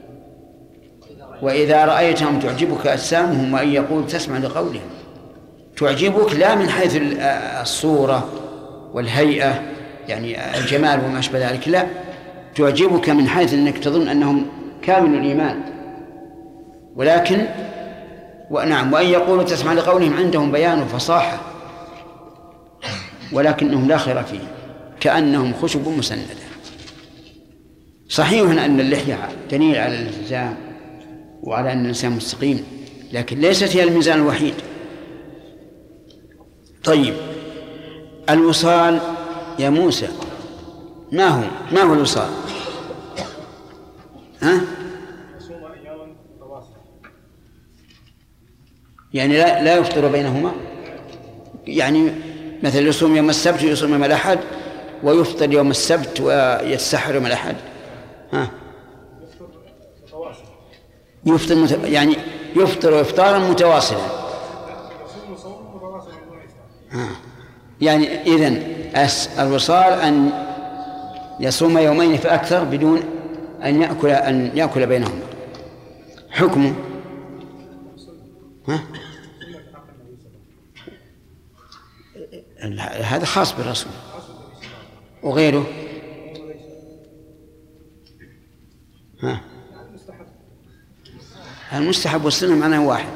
وإذا رأيتهم تعجبك أجسامهم وإن يقول تسمع لقولهم. تعجبك لا من حيث الصورة والهيئة يعني الجمال وما أشبه ذلك، لا، تعجبك من حيث أنك تظن أنهم كامل الإيمان، ولكن ونعم وإن يقولوا تسمع لقولهم عندهم بيان وفصاحة ولكنهم لا خير فيهم كأنهم خشب مسندة. صحيح أن اللحية دليل على الالتزام وعلى أن الإنسان مستقيم، لكن ليست هي الميزان الوحيد. طيب، الوصال يا موسى ما هو الوصال؟ ها؟ يعني لا يفطر بينهما، يعني مثل يصوم يوم السبت ويصوم يوم الأحد ويفطر يوم السبت ويتسحر يوم الأحد. ها؟ يفطر يعني يفطر إفطارا متواصلا. يعني إذن الوصال أن يصوم يومين فأكثر بدون أن يأكل بينهما. حكمه هذا خاص بالرسول وغيره. المستحب والسنة معناه واحد.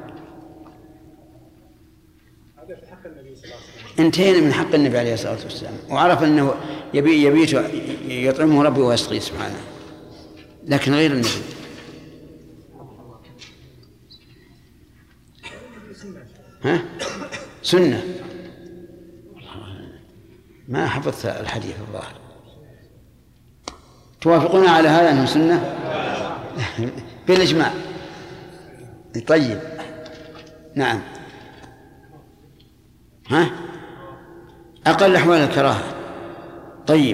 انتهينا من حق النبي عليه الصلاة والسلام، وعرف أنه يبيت يطعمه ربي ويسقيه سبحانه، لكن غير النبي. سنة. ما حفظت الحديث الظاهر. توافقون على هذا أنه سنة بالإجماع؟ طيب، نعم. أقل أحوال الكراهة. طيب،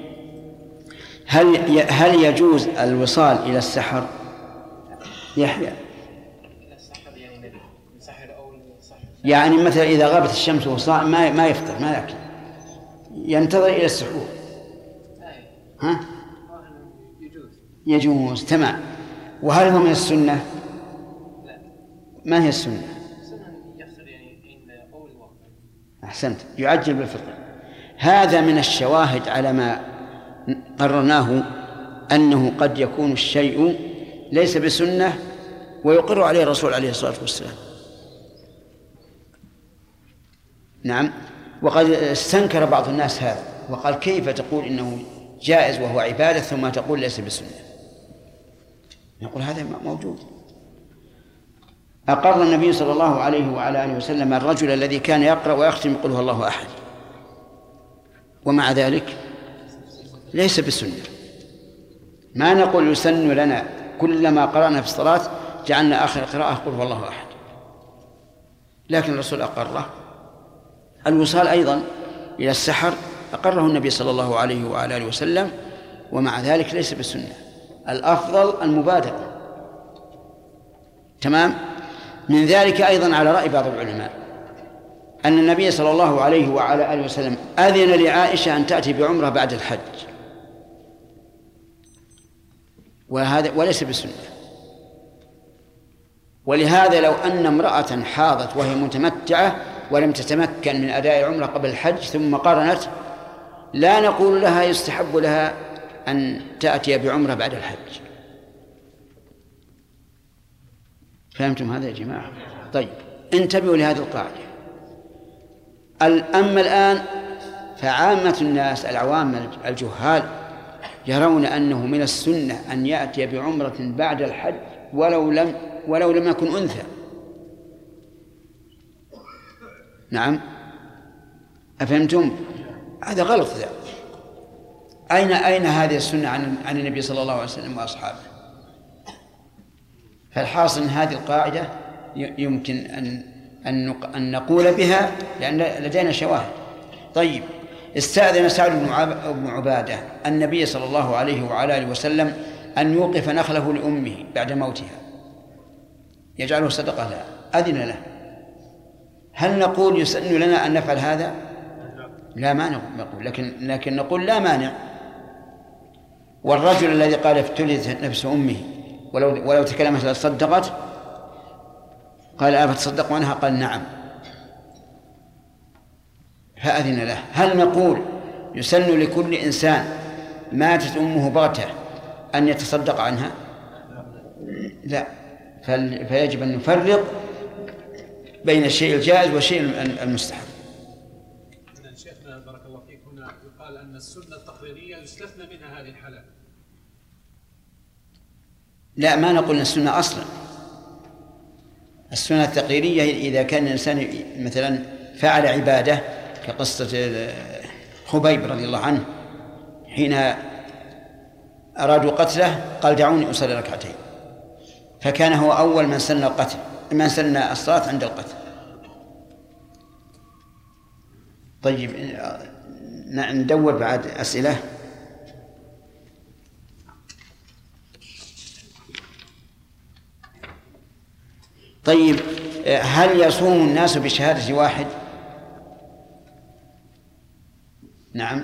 هل يجوز الوصال إلى السحر؟ يحيى. السحر يعني من سحر أو سحر يعني مثلا إذا غابت الشمس وهو صائم ما يفطر، ما يأكل، ينتظر إلى السحور. ها؟ يجوز. تمام. وهل هو من السنة؟ ما هي السنة؟ أحسنت، يعجل بالفطر. هذا من الشواهد على ما قررناه، أنه قد يكون الشيء ليس بسنة ويقر عليه الرسول عليه الصلاة والسلام. نعم. وقد استنكر بعض الناس هذا وقال كيف تقول إنه جائز وهو عبادة ثم تقول ليس بسنة؟ يقول هذا موجود. أقر النبي صلى الله عليه وعلى آله وسلم الرجل الذي كان يقرأ ويختم قل هو الله أحد، ومع ذلك ليس بسنة. ما نقول يسن لنا كلما قرأنا في الصلاة جعلنا آخر القراءة قل هو الله أحد، لكن الرسول أقره. الوصال أيضا إلى السحر أقره النبي صلى الله عليه وعلى آله وسلم، ومع ذلك ليس بالسنة. الأفضل المبادرة. تمام. من ذلك أيضا على رأي بعض العلماء أن النبي صلى الله عليه وعلى آله وسلم أذن لعائشة أن تأتي بعمرة بعد الحج، وهذا وليس بسنة. ولهذا لو أن امرأة حاضت وهي متمتعة ولم تتمكن من أداء العمرة قبل الحج ثم قرنت، لا نقول لها يستحب لها أن تأتي بعمرة بعد الحج. فهمتم هذا يا جماعة؟ طيب، انتبهوا لهذه القاعدة. أما الآن فعامة الناس العوام الجهال يرون أنه من السنة أن يأتي بعمرة بعد الحج ولو لم يكن أنثى. نعم، أفهمتم؟ هذا غلط. أين هذه السنة عن النبي صلى الله عليه وسلم وأصحابه؟ فالحاصل أن هذه القاعدة يمكن أن نقول بها لأن لدينا شواهد. طيب، استأذن سعد بن عبادة النبي صلى الله عليه وعلى آله وسلم أن يوقف نخله لأمه بعد موتها يجعله صدقة لها، أذن له. هل نقول يسن لنا أن نفعل هذا؟ لا، ما نقول، لكن نقول لا مانع. والرجل الذي قال افتلت نفس أمه ولو تكلمت لصدقت، قال أفتصدق عنها؟ قال نعم، فأذن له. هل نقول يسن لكل إنسان ماتت أمه بغتة أن يتصدق عنها؟ لا، فيجب أن نفرق بين الشيء الجائز والشيء المستحب. شيخنا بارك الله فيك، هنا يقال أن السنة التقريرية يستثنى منها هذه الحالات. لا، ما نقول السنة أصلا. السنة التقريرية إذا كان الإنسان مثلا فعل عبادة كقصة خبيب رضي الله عنه حين أرادوا قتله قال دعوني أصلي ركعتين، فكان هو أول من سن الصلاة عند القتل. طيب، ندور بعد أسئلة. طيب، هل يصوم الناس بشهادة واحد؟ نعم.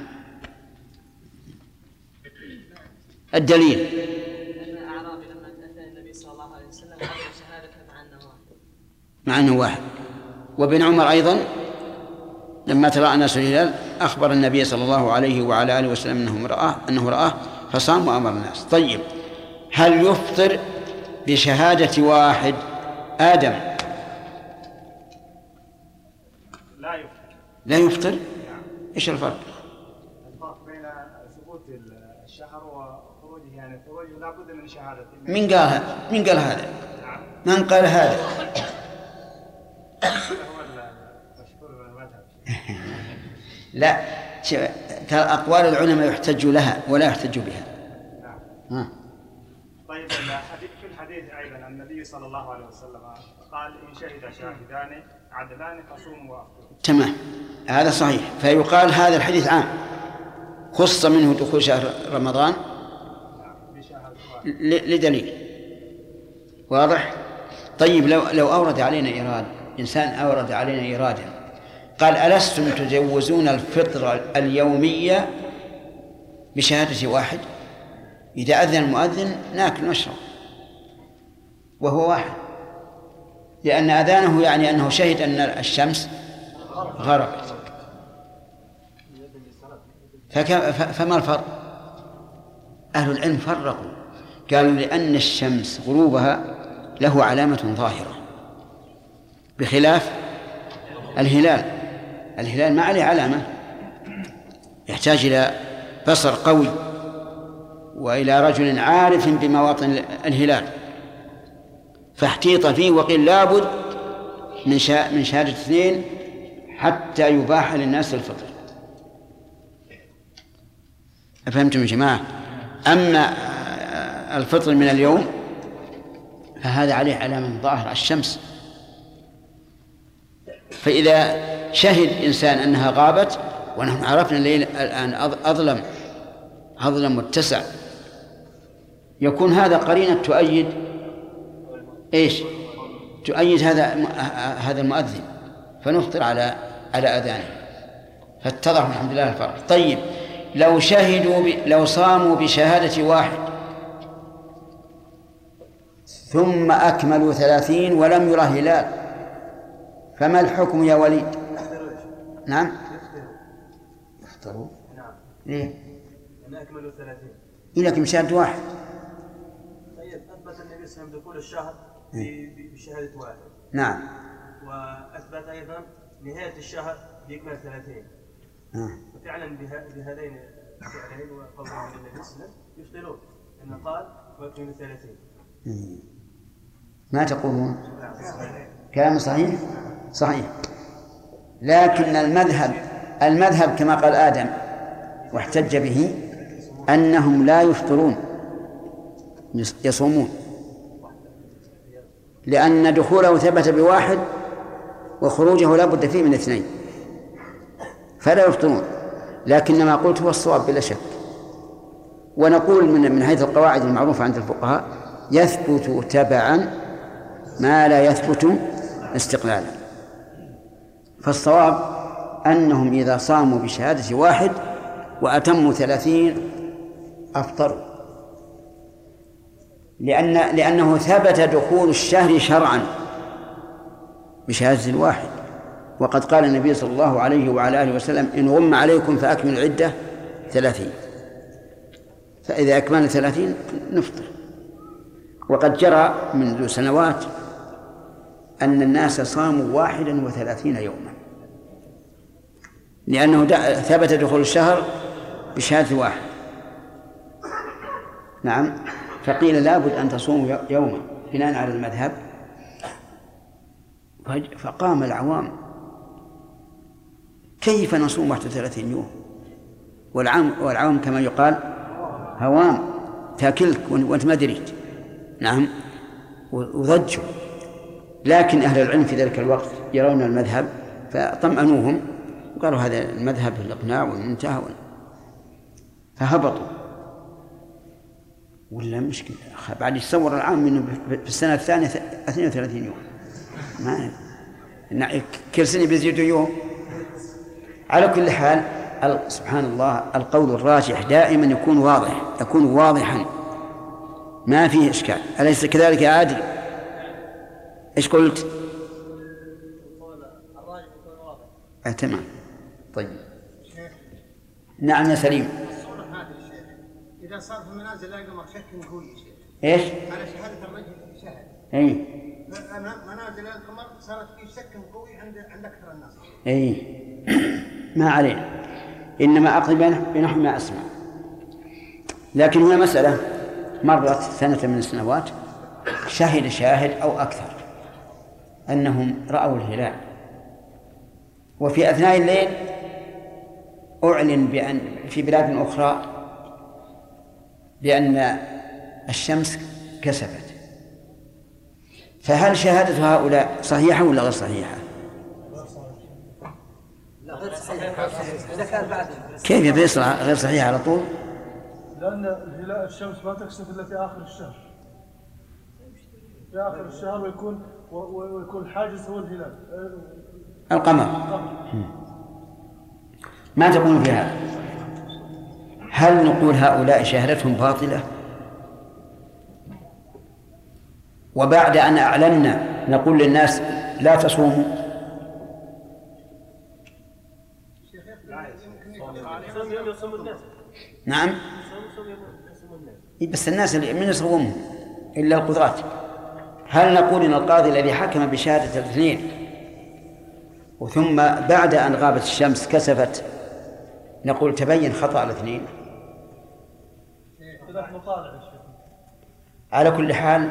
الدليل أن الأعرابي لما أتى النبي صلى الله عليه وسلم قال شهادة مع أنه واحد. وابن عمر أيضا لما ترى الناس الهلال أخبر النبي صلى الله عليه وعلى آله وسلم أنه رآه فصام وأمر الناس. طيب، هل يفطر بشهادة واحد؟ آدم لا يفطر. إيش الفرق؟ الفرق بين ثبوت الشهر وخروجه، يعني خروجه لا بد من شهادة. من قال هذا؟ من قال هذا؟ لا، أقوال العلماء يحتج لها ولا يحتج بها. طيب، في الحديث أيضا النبي صلى الله عليه وسلم قال إن شهد شاهدان عدلان فصوموا وأفطروا. تمام، هذا صحيح. فيقال هذا الحديث عام، خص منه دخول شهر رمضان لدليل واضح. طيب، لو أورد علينا إيراد إنسان أورد علينا إيرادا قال: ألستم تجوزون الفطر اليومية بشهادة واحد؟ إذا أذن المؤذن ناكل نشرب وهو واحد، لأن أذانه يعني أنه شهد أن الشمس غربت. فما الفرق؟ أهل العلم فرقوا، قالوا لأن الشمس غروبها له علامة ظاهرة بخلاف الهلال. الهلال ما عليه علامة، يحتاج إلى بصر قوي وإلى رجل عارف بمواطن الهلال، فاحتيط فيه وقيل لابد من شهادة 2 حتى يباح للناس الفطر. أفهمتم يا جماعة؟ أما الفطر من اليوم فهذا عليه علامة ظاهرة الشمس، فإذا شهد إنسان أنها غابت ونحن عرفنا الليل الآن أظلم متسع، يكون هذا قرينة تؤيد إيش؟ تؤيد هذا المؤذن، فنفطر على أذانه، فاتضح الحمد لله الفرق. طيب لو صاموا بشهادة واحد ثم أكملوا 30 ولم يره هلال فما الحكم يا وليد؟ نعم يفطروا. نعم. ليه؟ أن أكملوا 30. إنكم شهادة واحد. طيب أثبت النبي صلى الله عليه وسلم دخول الشهر بشهادة واحد. نعم. وأثبت أيضا نهاية الشهر بيكمل 30. وفعلا بهذين الفعلين وقولهم النبي صلى الله عليه وسلم يفطرون، أنه قال وأكملوا 30. ما تقولون؟ كلام صحيح؟ صحيح، لكن المذهب كما قال آدم واحتج به أنهم لا يفطرون، يصومون، لأن دخوله ثبت بواحد وخروجه لا بد فيه من 2، فلا يفطرون. لكن ما قلت هو الصواب بلا شك. ونقول من حيث القواعد المعروفة عند الفقهاء: يثبت تبعا ما لا يثبت استقلالا. فالصواب أنهم إذا صاموا بشهادة واحد وأتموا 30 أفطروا، لأنه ثبت دخول الشهر شرعا بشهادة الواحد، وقد قال النبي صلى الله عليه وعلى آله وسلم: إن غم عليكم فأكمل العدة 30. فإذا أكملنا 30 نفطر. وقد جرى منذ سنوات أن الناس صاموا 31 يوما، لأنه ثبت دخول الشهر بشهادة واحد. نعم. فقيل لابد أن تصوموا يوما بناء على المذهب، فقام العوام: كيف نصوم 31 يوم؟ والعوام كما يقال هوام تاكلك وانت ما دريت. نعم. وضجوا، لكن أهل العلم في ذلك الوقت يرون المذهب فطمأنوهم وقالوا هذا المذهب الإقناع والمنتهى، فهبطوا. ولا مشكلة بعد يتصور العام منه في السنة الثانية 32 يوم، ما كل سنة بيزيدوا يوم. على كل حال سبحان الله، القول الراجح دائما يكون واضحا ما فيه إشكال. أليس كذلك يا عادل؟ إيش قلت؟ الراجح يكون واضح. تمام. طيب. نعم يا سليم. الصورة هذه الشيخ إذا صار في المنازل لا يقمر شك قوي يا شيخ. إيش؟ على شهادة الرجل شهد. إيه. منازل القمر صارت في شك قوي عند أكثر الناس. إيه. ما علينا، إنما أقضي بنحو ما أسمع. لكن هنا مسألة مرت سنة من السنوات، شهد شاهد أو أكثر أنهم رأوا الهلال، وفي أثناء الليل أعلن في بلاد أخرى بأن الشمس كسفت، فهل شهادة هؤلاء صحيحة ولا غير صحيحة؟ كيف يا فيصل غير صحيحة على طول؟ لأن الهلال الشمس ما تكسف إلا في آخر الشهر، في آخر الشهر، ويكون ويكون حاجز هو الهلال القمر. ما تقول في هذا؟ هل نقول هؤلاء شهادتهم باطلة وبعد أن أعلنا نقول للناس لا تصوموا؟ نعم، بس الناس اللي من يصومهم إلا القضاة. هل نقول إن القاضي الذي حكم بشهادة الاثنين وثم بعد أن غابت الشمس كسفت نقول تبين خطأ الاثنين؟ على كل حال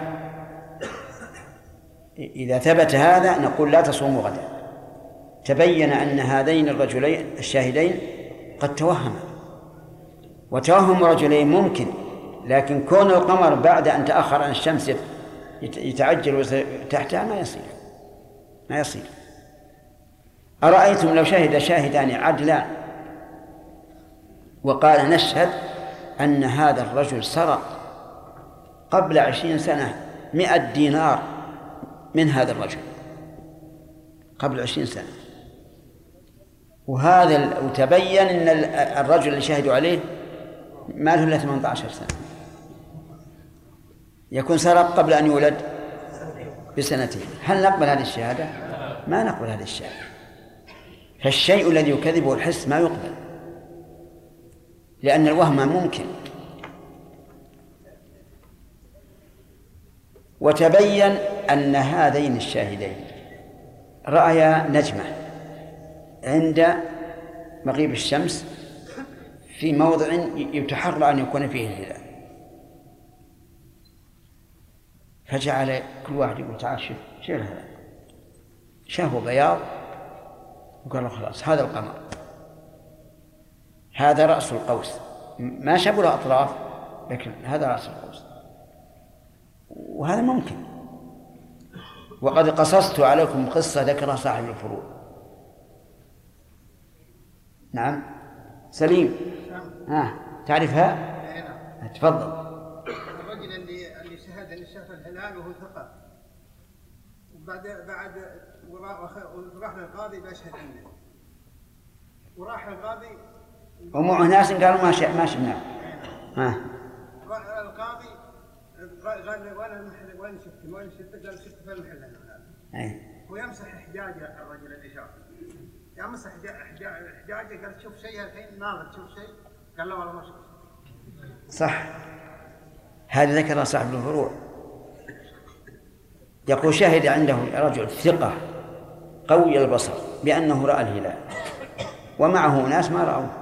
إذا ثبت هذا نقول لا تصوموا غدا. تبين أن هذين الرجلين الشاهدين قد توهما، وتوهم رجلين ممكن، لكن كون القمر بعد أن تأخر عن الشمس يتعجل تحتها ما يصير. أرأيتم لو شهد شاهدان عدلان وقال نشهد أن هذا الرجل سرق قبل 20 سنة 100 دينار من هذا الرجل قبل 20 سنة، وتبين أن الرجل اللي شهدوا عليه ما له إلا 18 سنة، يكون سرق قبل أن يولد بسنتين. هل نقبل هذه الشهادة؟ ما نقبل هذه الشهادة. فالشيء الذي يكذبه الحس ما يقبل، لأن الوهم ممكن. وتبين أن هذين الشاهدين رأيا نجمة عند مغيب الشمس في موضع يتحرى أن يكون فيه الهلال، فجعل كل واحد يقول تعال شوف هذا، شافوا بياض وقالوا خلاص هذا القمر، هذا رأس القوس، ما شافوا له أطراف لكن هذا رأس القوس. وهذا ممكن. وقد قصصت عليكم قصة ذكرها صاحب الفروع. نعم سليم، تعرفها؟ تفضل. الرجل اللي شهد ان شاف الهلال وهو ثقة، وبعد وراح للقاضي بيشهد عنه، وراح القاضي ومعه ناس قالوا ما شفناه. القاضي قال وين شفت؟ قال شفت في المحل هنا. هو يمسح حجاج الرجل اللي شافه، يمسح حجاجه، قال تشوف شيء الحين ناظر تشوف شيء؟ قال لا والله ما شفت. صح، هذا ذكر صاحب الفروع. يقول شهد عنده رجل ثقة قوي البصر بأنه رأى الهلال ومعه ناس ما رأوه،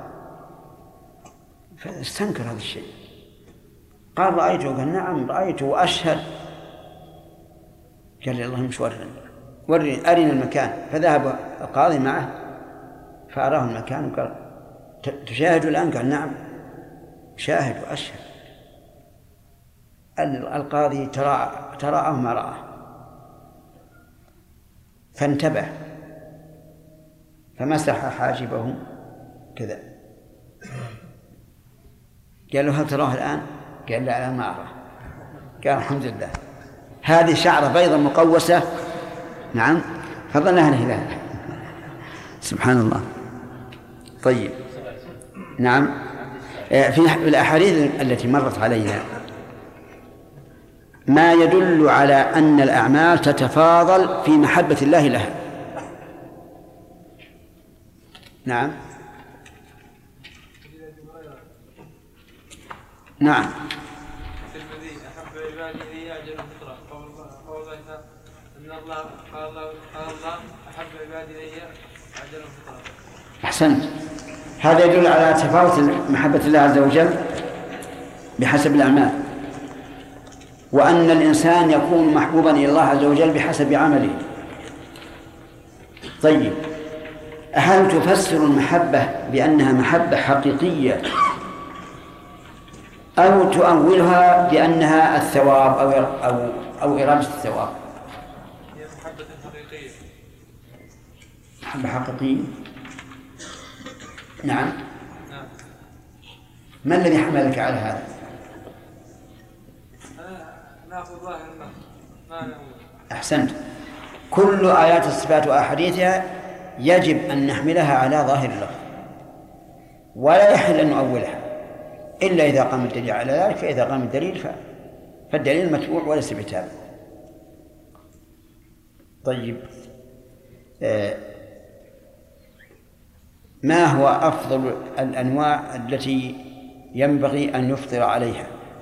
فاستنكر هذا الشيء. قال رأيته، قال نعم رأيته وأشهد. قال لي الله مش ورني أرني المكان. فذهب القاضي معه فأراه المكان وقال تشاهد الآن؟ قال نعم شاهد وأشهد. القاضي تراءه ما رآه فانتبه فمسح حاجبه كذا. قال له هل تراه الآن؟ قال لا الآن ما أراه. قال الحمد لله، هذه شعرة بيضة مقوسة نعم فظنها الهلال. سبحان الله. طيب نعم، في الأحاديث التي مرت علينا ما يدل على أن الأعمال تتفاضل في محبة الله لها. نعم نعم. الترمذي أحب عبادي إلي أجل الفطرة، قول أن الله قال الله أحب عبادي إلي أجل الفطرة. أحسنت، هذا يدل على تفاوت محبة الله عز وجل بحسب الأعمال، وأن الإنسان يكون محبوبا إلى الله عز وجل بحسب عمله. طيب، هل تفسر المحبة بأنها محبة حقيقية أو تؤولها بأنها الثواب أو إرادة الثواب؟ هي محبة حقيقية. محبة حقيقية. نعم. ما الذي حملك على هذا؟ ناخذ ظاهر ما نقول. أحسنت، كل آيات الصفات وأحاديثها يجب أن نحملها على ظاهر اللفظ، ولا يحل أن نؤولها إلا إذا قام الدليل على ذلك، فإذا قام الدليل فالدليل متبوع وليس بتابع. طيب، ما هو أفضل الأنواع التي ينبغي أن يفطر عليها؟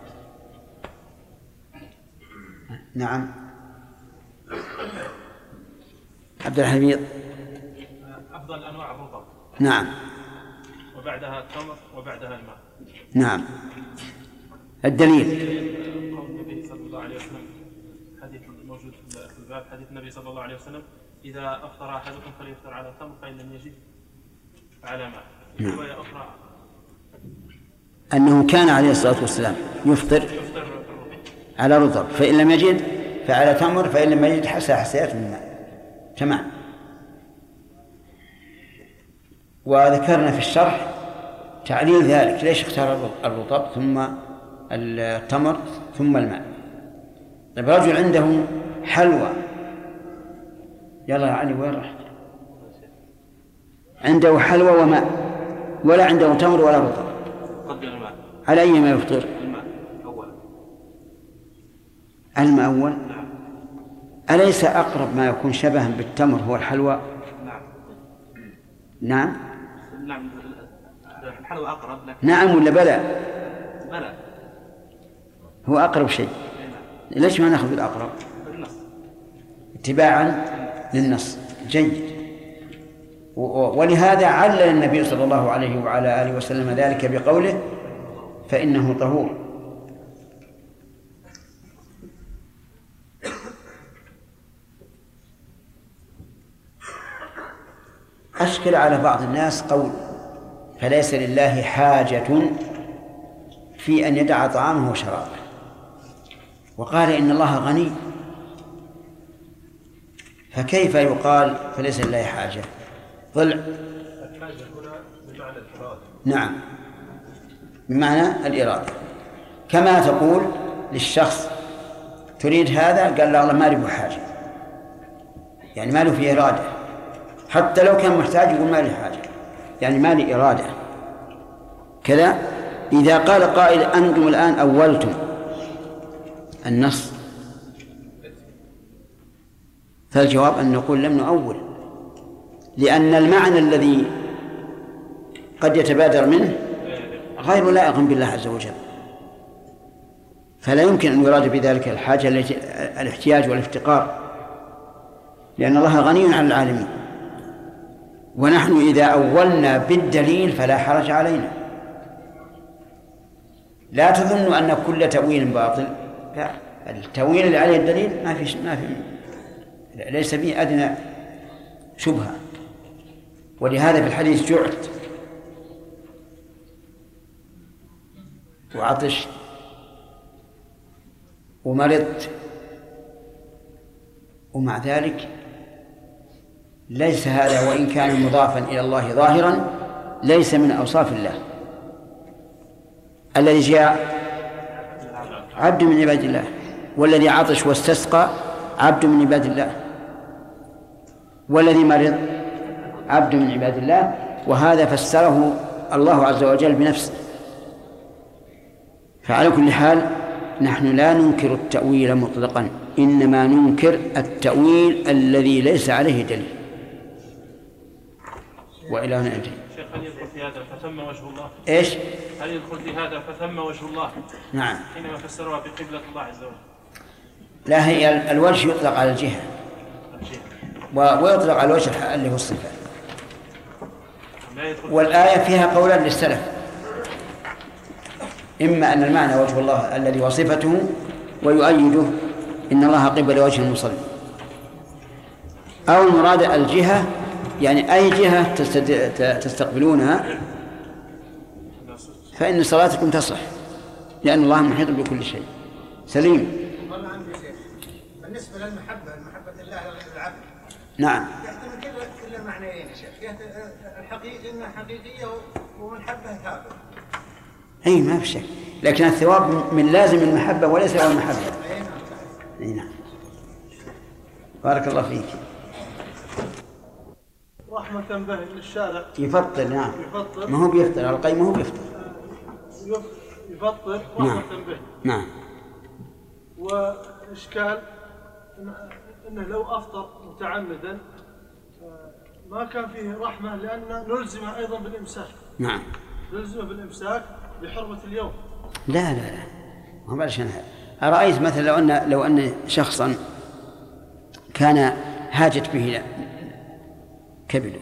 نعم عبد الحميد. أفضل أنواع الرطب. نعم. وبعدها التمر وبعدها الماء. نعم. الدليل قول النبي صلى الله عليه وسلم، حديث موجود في الباب، حديث النبي صلى الله عليه وسلم: إذا أفطر أحدكم فليفطر على التمر فإن لم يجد فعلى ماء. نعم. رواية أخرى أنه كان عليه الصلاة والسلام يفطر على رطب، فإن لم يجد فعلى تمر، فإن لم يجد حسيات من الماء. تمام. وذكرنا في الشرح تعليل ذلك، ليش اختار الرطب ثم التمر ثم الماء. طيب، رجل عنده حلوى، يلا يا علي وين رحت؟ عنده حلوى وماء، ولا عنده تمر ولا رطب، على أي ما يفطر؟ الماء أولا. الماء أول؟ أليس أقرب ما يكون شبها بالتمر هو الحلوى؟ نعم. نعم الحلوى أقرب. نعم ولا بلى؟ بلى هو أقرب شيء. ليش ما نأخذ بالأقرب؟ بالنص، اتباعا للنص. جيد. ولهذا علل النبي صلى الله عليه وعلى آله وسلم ذلك بقوله: فإنه طهور. أشكل على بعض الناس قول: فليس لله حاجة في أن يدع طعامه وشرابه، وقال إن الله غني، فكيف يقال فليس لله حاجة؟ ضلع. الحاجة هنا بمعنى الإرادة. نعم، بمعنى الإرادة. كما تقول للشخص: تريد هذا؟ قال لا والله ما لي بحاجة، يعني ما له في إرادة، حتى لو كان محتاج يقول ما لي حاجة، يعني ما لي إرادة. كذا إذا قال قائل: أنتم الآن أولتم النص، فالجواب أن نقول لم نؤول، لأن المعنى الذي قد يتبادر منه غير لائق بالله عز وجل، فلا يمكن أن يراد بذلك الحاجة التي الاحتياج والافتقار، لأن الله غني عن العالمين. ونحن إذا أولنا بالدليل فلا حرج علينا. لا تظنوا أن كل تأويل باطل، لا، التأويل اللي عليه الدليل ما في ليس فيه أدنى شبهة. ولهذا في الحديث: جعت وعطشت ومرضت، ومع ذلك ليس هذا، وإن كان مضافا إلى الله ظاهرا، ليس من أوصاف الله. الذي جاء عبد من عباد الله، والذي عطش واستسقى عبد من عباد الله، والذي مرض عبد من عباد الله. وهذا فسره الله عز وجل بنفسه. فعلى كل حال نحن لا ننكر التأويل مطلقا، إنما ننكر التأويل الذي ليس عليه دليل. وإلى هنا أنتهي. شيخ، هل يدخل في هذا فثم وجه الله؟ إيش؟ هل يدخل في هذا فثم وجه الله؟ نعم. حينما فسروها بقبلة الله عز وجل. لا، هي الوجه يطلق على الجهة، ويطلق على الوجه اللي هو الصفة. والآية فيها قولا للسلف: إما أن المعنى وجه الله الذي وصفته، ويؤيده إن الله قبل وجه المصلي، أو المراد الجهة، يعني أي جهة تستقبلونها فإن صلاتكم تصح، لأن الله محيط بكل شيء. سليم. والله عندي شيء بالنسبة للمحبة، محبة الله للعبد. نعم. يحتمل كل المعنيين يا شيخ، الحقيقة إنها حقيقية ومحبة ثابتة. أي ما في شك، لكن الثواب من لازم المحبة وليس هو المحبة. أي نعم. بارك الله فيك. رحمة به للشارع يفطر. نعم. يفطر. ما هو بيفطر، القيم هو بيفطر. يفطر رحمة به. نعم. وإشكال أنه لو أفطر متعمدا ما كان فيه رحمة، لأن نلزمه أيضا بالإمساك. نعم. نلزمه بالإمساك بحرمة اليوم. لا لا لا، ما بعرفش. أرأيت مثلا لو أن شخصا كان هاجت به كبده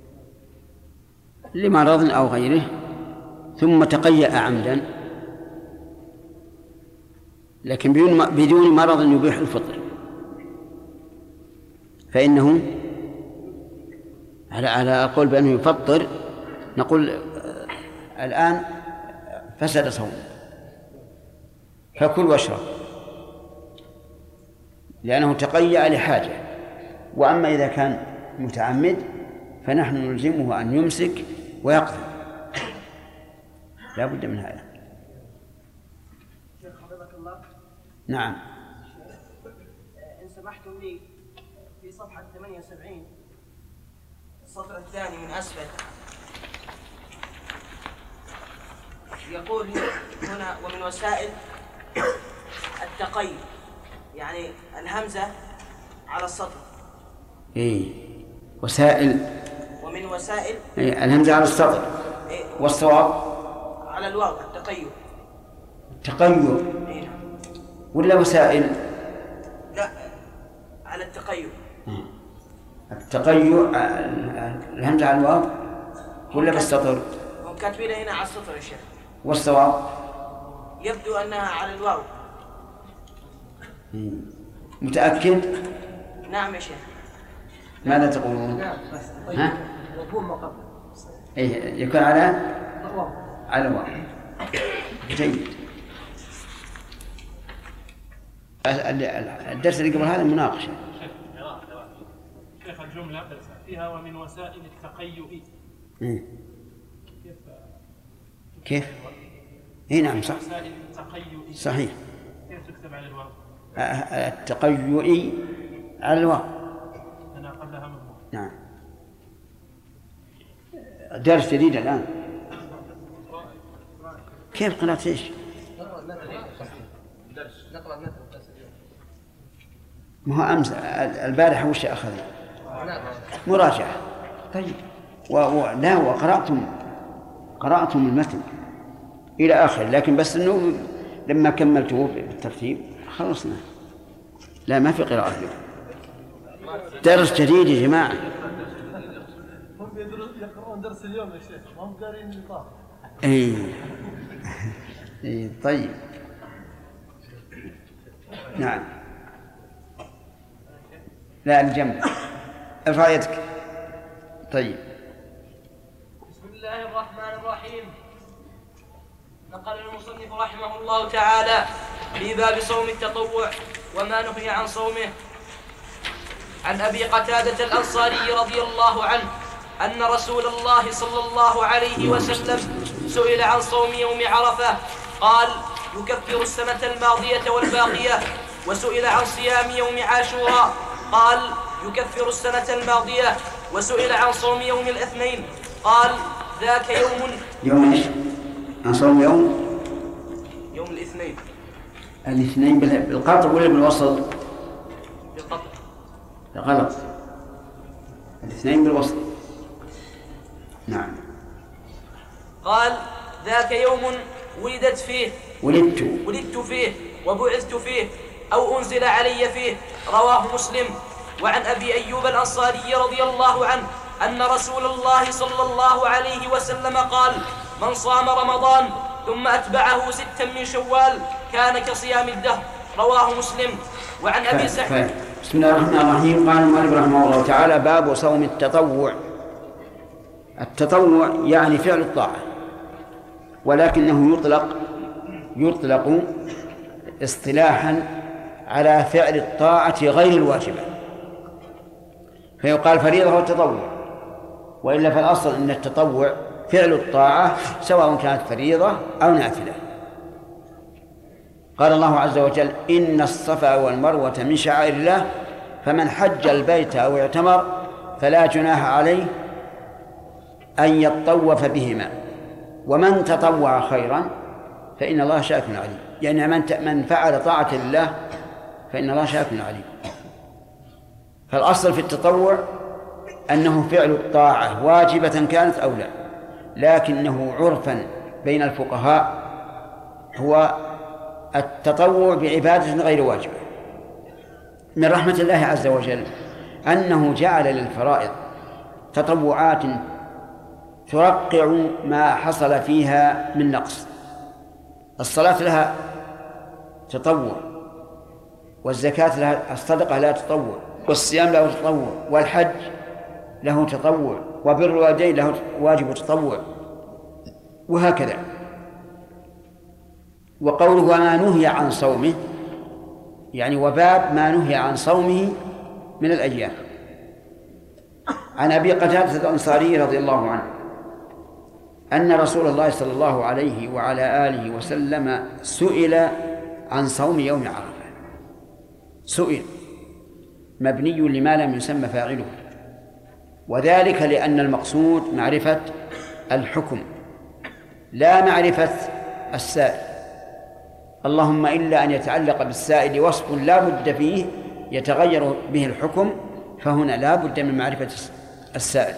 لمرض أو غيره ثم تقيأ عمدا، لكن بدون مرض يبيح الفطر، فإنه على قول بأنه يفطر، نقول الآن فسد صومه فكل واشرب، لأنه تقيأ لحاجة. وأما إذا كان متعمد فنحن نلزمه أن يمسك ويقضي، لا بد من هذا. شيخ حفظك الله. نعم. إن سمحتم لي في صفحة 78 السطر الثاني من أسفل يقول هنا ومن وسائل التقي، يعني الهمزة على السطر. إيه وسائل. ومن وسائل. إيه الهمزة على السطر. إيه والصواب على الواو التقي. تقيؤ. إيه ولا وسائل؟ لا على التقي. التقيؤ الهمزة على الواو ولا بالسطر؟ هم كاتبين هنا على السطر يا شيخ. والصواب يبدو أنها على الواو. متأكد؟ نعم يا شيخ. ماذا تقولون؟ نعم بس ها؟ يكون ما قبل. إيه يكون على الواو. جيد. الدرس اللي قبل هذا مناقشة. شيخ الجملة فيها ومن وسائل التقيؤ. كيف؟ إيه نعم صح. وسائل التقيؤ. صحيح. كيف تكتب على الواو؟ التقيؤ على الواو. أنا قبلها مضمون. نعم. درس جديد الآن. كيف قرأت إيش؟ ما هو أمس البارحة وش أخذنا؟ مراجعة. طيب لا وقرأتم المتن إلى آخر، لكن بس إنه لما كملته بالترتيب خلصنا. لا ما في قراءة اليوم، درس جديد يا جماعة. هم يقرؤون درس اليوم يا شيخ، ما هم قارين اللي طاف. إيه طيب. نعم. لا الجنب ارفع يدك. طيب. بسم الله الرحمن الرحيم. نقل المصنف رحمه الله تعالى في باب صوم التطوع وما نهي عن صومه عن أبي قتادة الأنصاري رضي الله عنه أن رسول الله صلى الله عليه وسلم سئل عن صوم يوم عرفة قال يكفر السنة الماضية والباقية، وسئل عن صيام يوم عاشوراء قال يكفر السنة الماضية، وسئل عن صوم يوم الاثنين قال ذاك يوم ايش؟ عن صوم يوم الاثنين. الاثنين بالقطع ولا بالوصل؟ بالقطع. غلط، الاثنين بالوصل. نعم. قال ذاك يوم ولدت فيه ولدت فيه وبعثت فيه أو أنزل علي فيه، رواه مسلم. وعن أبي أيوب الأنصاري رضي الله عنه أن رسول الله صلى الله عليه وسلم قال من صام رمضان ثم أتبعه 6 من شوال كان كصيام الدهر، رواه مسلم. وعن أبي سعيد. بسم الله الرحمن الرحيم. قال المؤلف رحمه الله تعالى باب صوم التطوع. التطوع يعني فعل الطاعة، ولكنه يطلق اصطلاحا على فعل الطاعة غير الواجبة، فيقال فريضة والتطوع، وإلا فالأصل أن التطوع فعل الطاعة سواء كانت فريضة أو نافلة. قال الله عز وجل إن الصفا والمروة من شعائر الله فمن حج البيت أو اعتمر فلا جناح عليه أن يطوف بهما، ومن تطوع خيرا فإن الله شاكر عليم. يعني من فعل طاعة الله فإن الله شاكر عليم. فالأصل في التطوع أنه فعل الطاعة واجبة كانت أو لا، لكنه عرفا بين الفقهاء هو التطوع بعبادة غير واجبة. من رحمة الله عز وجل أنه جعل للفرائض تطوعات ترقع ما حصل فيها من نقص. الصلاة لها تطوع، والزكاة لها، الصدقة لها تطوع، والصيام له تطوع، والحج له تطوع، وبر الوالدين له واجب تطوع، وهكذا. وقوله وما نهي عن صومه يعني وباب ما نهي عن صومه من الأيام. عن أبي قتادة الأنصاري رضي الله عنه أن رسول الله صلى الله عليه وعلى آله وسلم سئل عن صوم يوم عرفة. سئل مبني لما لم يسمى فاعله، وذلك لأن المقصود معرفة الحكم لا معرفة السائل، اللهم إلا أن يتعلق بالسائل وصف لا بد فيه يتغير به الحكم، فهنا لا بد من معرفة السائل.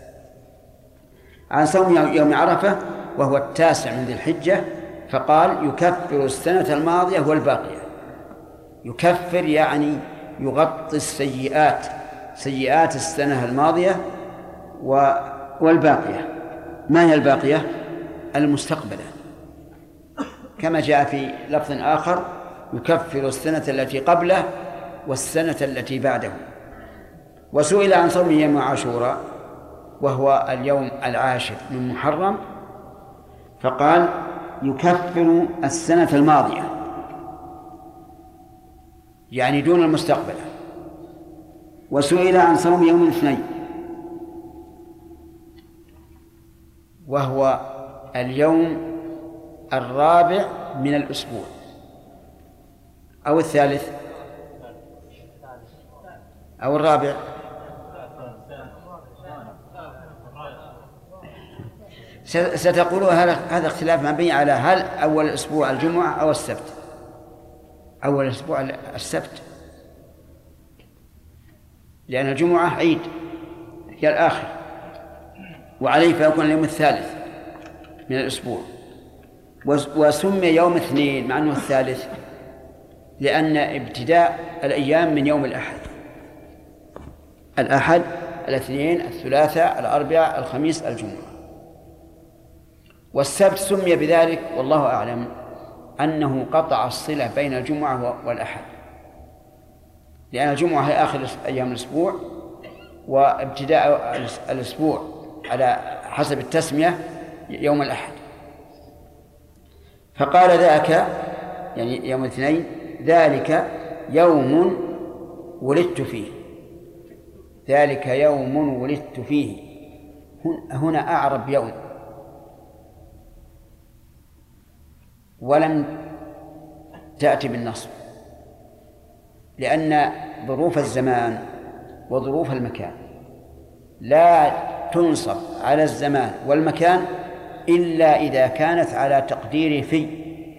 عن صوم يوم عرفة وهو 9 من ذي الحجة، فقال يكفر السنة الماضية والباقية. يكفر يعني يغطي السيئات، سيئات السنة الماضية والباقية. ما هي الباقية؟ المستقبلة، كما جاء في لفظ آخر يكفر السنة التي قبله والسنة التي بعده. وسئل عن صوم يوم عاشوراء وهو اليوم 10 من محرم، فقال يكفر السنة الماضية يعني دون المستقبلة. وسئل عن صوم يوم الاثنين وهو اليوم 4 من الأسبوع أو 3 أو 4. ستقولوا هذا اختلاف مبني على هل أول الأسبوع الجمعة أو السبت. أول الأسبوع السبت، لأن الجمعة عيد هي الآخر، وعليه فيكون اليوم 3 من الأسبوع. وسمي يوم 2 مع أنه 3 لأن ابتداء الأيام من يوم الأحد، الأحد، الاثنين، الثلاثاء، الأربعاء، الخميس، الجمعة. والسبت سمي بذلك والله أعلم أنه قطع الصلة بين الجمعة والأحد، لأن الجمعة هي آخر أيام الأسبوع، وابتداء الأسبوع على حسب التسمية يوم الأحد. فقال ذاك يعني يوم الاثنين ذلك يوم ولدت فيه، ذلك يوم ولدت فيه. هنا أعرب يوم، ولم تأتي بالنصب، لأن ظروف الزمان وظروف المكان لا تنصب على الزمان والمكان إلا إذا كانت على تقدير في.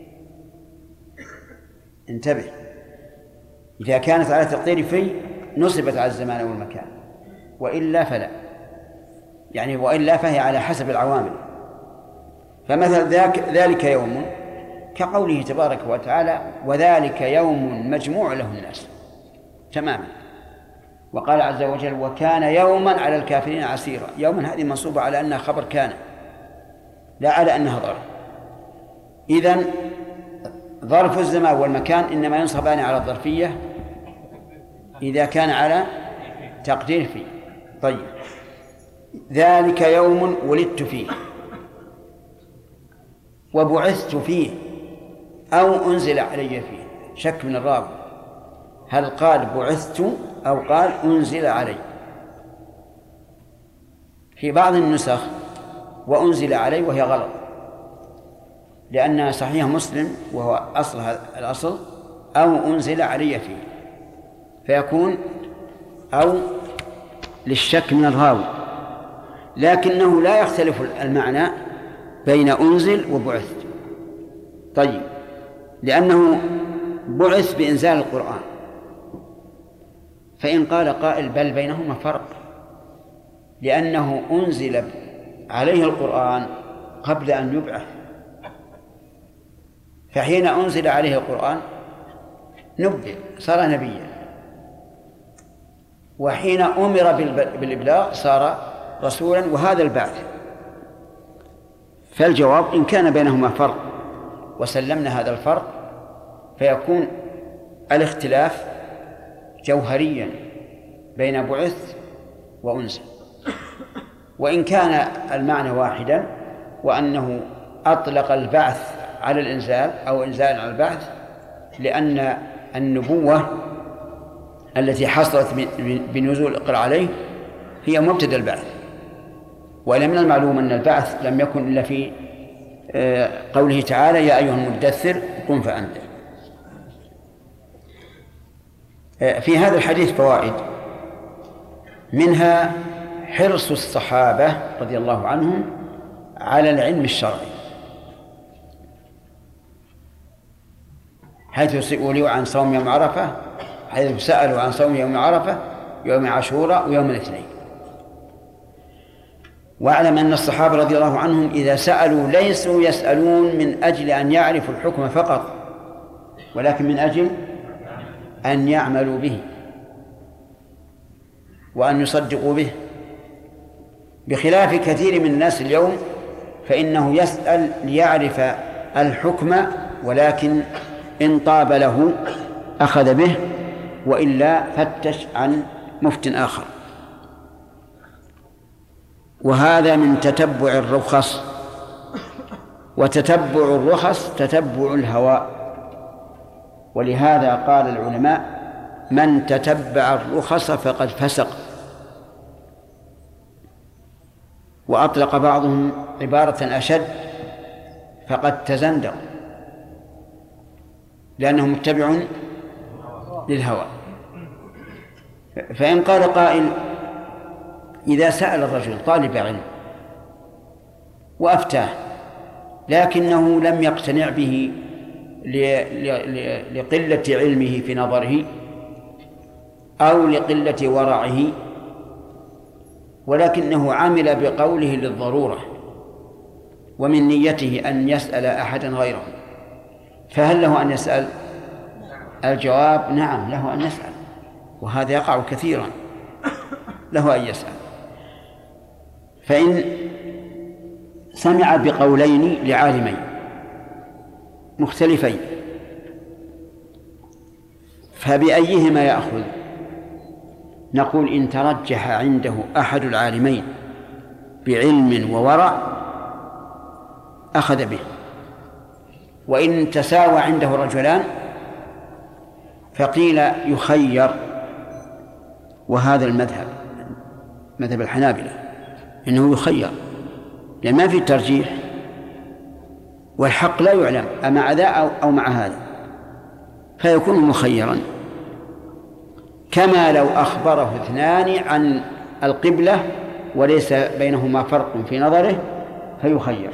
انتبه، إذا كانت على تقدير في نصبت على الزمان والمكان، وإلا فلا، يعني وإلا فهي على حسب العوامل. فمثل ذلك يوم كقوله تبارك وتعالى وذلك يوم مجموع له الناس تماما. وقال عز وجل وكان يوما على الكافرين عسيرا. يوما هذه منصوبة على أنها خبر كان، لا على أنها ظرف. إذن ظرف الزمان والمكان إنما ينصبان على الظرفية إذا كان على تقدير فيه. طيب، ذلك يوم ولدت فيه وبعثت فيه أو أنزل علي فيه. شك من الراوي هل قال بعثت أو قال أنزل علي. في بعض النسخ وأنزل علي وهي غلط، لأن صحيح مسلم وهو أصل الأصل أو أنزل علي فيه، فيكون أو للشك من الراوي، لكنه لا يختلف المعنى بين أنزل وبعث. طيب، لأنه بعث بإنزال القرآن، فإن قال قائل بل بينهما فرق، لأنه أنزل عليه القرآن قبل أن يبعث، فحين أنزل عليه القرآن نبئ صار نبيا، وحين أمر بالإبلاغ صار رسولا، وهذا البعث. فالجواب إن كان بينهما فرق وسلمنا هذا الفرق فيكون الاختلاف جوهريا بين بعث وأنزل. وإن كان المعنى واحدا وأنه أطلق البعث على الإنزال أو إنزال على البعث، لأن النبوة التي حصلت بنزول اقرأ عليه هي مبتدأ البعث، وإلا من المعلوم أن البعث لم يكن إلا في قوله تعالى يا أيها المدثر قم فأنذر. في هذا الحديث فوائد، منها حرص الصحابة رضي الله عنهم على العلم الشرعي، حيث سئلوا عن صوم يوم عرفة، حيث سألوا عن صوم يوم عرفة، يوم عاشوراء، ويوم الاثنين. واعلم أن الصحابة رضي الله عنهم إذا سألوا ليسوا يسألون من أجل أن يعرفوا الحكم فقط، ولكن من أجل أن يعملوا به وأن يصدقوا به، بخلاف كثير من الناس اليوم فإنه يسأل ليعرف الحكم، ولكن إن طاب له أخذ به، وإلا فتش عن مفت آخر. وهذا من تتبع الرخص، وتتبع الرخص تتبع الهوى، ولهذا قال العلماء من تتبع الرخص فقد فسق. وأطلق بعضهم عبارة أشد فقد تزندق، لأنه متبع للهوى. فإن قال قائل إذا سأل الرجل طالب علم وأفتاه لكنه لم يقتنع به لقلة علمه في نظره أو لقلة ورعه، ولكنه عمل بقوله للضرورة ومن نيته أن يسأل أحدا غيره، فهل له أن يسأل؟ الجواب نعم، له أن يسأل، وهذا يقع كثيرا، له أن يسأل. فإن سمع بقولين لعالمين مختلفين فبأيهما يأخذ؟ نقول إن ترجح عنده أحد العالمين بعلم وورع أخذ به، وإن تساوى عنده رجلان فقيل يخير، وهذا المذهب مذهب الحنابلة إنه يخير، لأن ما في ترجيح، والحق لا يعلم أمع ذا أو مع هذا، فيكون مخيرا. كما لو أخبره اثنان عن القبلة وليس بينهما فرق في نظره فيخير.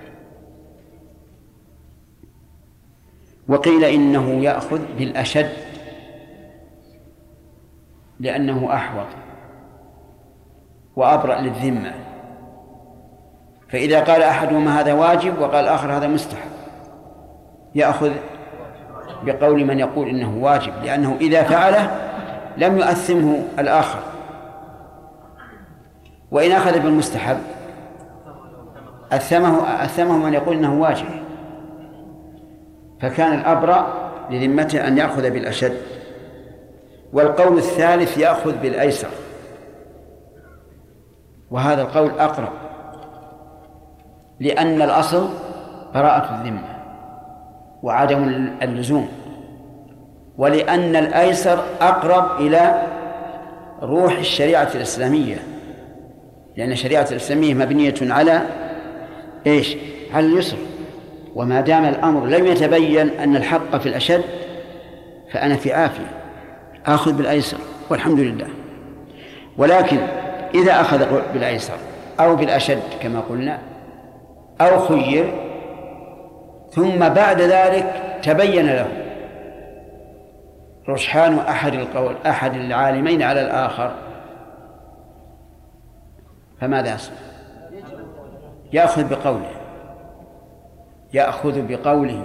وقيل إنه يأخذ بالأشد لأنه أحوط وأبرأ للذمة، فإذا قال أحدهما هذا واجب وقال الآخر هذا مستحب يأخذ بقول من يقول إنه واجب، لأنه إذا فعله لم يؤثمه الآخر، وإن أخذ بالمستحب أثمه من يقول إنه واجب، فكان الأبرأ لذمته أن يأخذ بالأشد. والقول الثالث يأخذ بالأيسر، وهذا القول أقرب، لأن الأصل براءة الذمة وعدم اللزوم، ولأن الأيسر أقرب إلى روح الشريعة الإسلامية، لأن الشريعة الإسلامية مبنية على إيش؟ على اليسر، وما دام الأمر لم يتبين أن الحق في الأشد فأنا في عافية، آخذ بالأيسر والحمد لله. ولكن إذا أخذ بالأيسر أو بالأشد كما قلنا أو خير ثم بعد ذلك تبين له رجحان أحد العالمين على الآخر، فماذا يصنع؟ يأخذ بقوله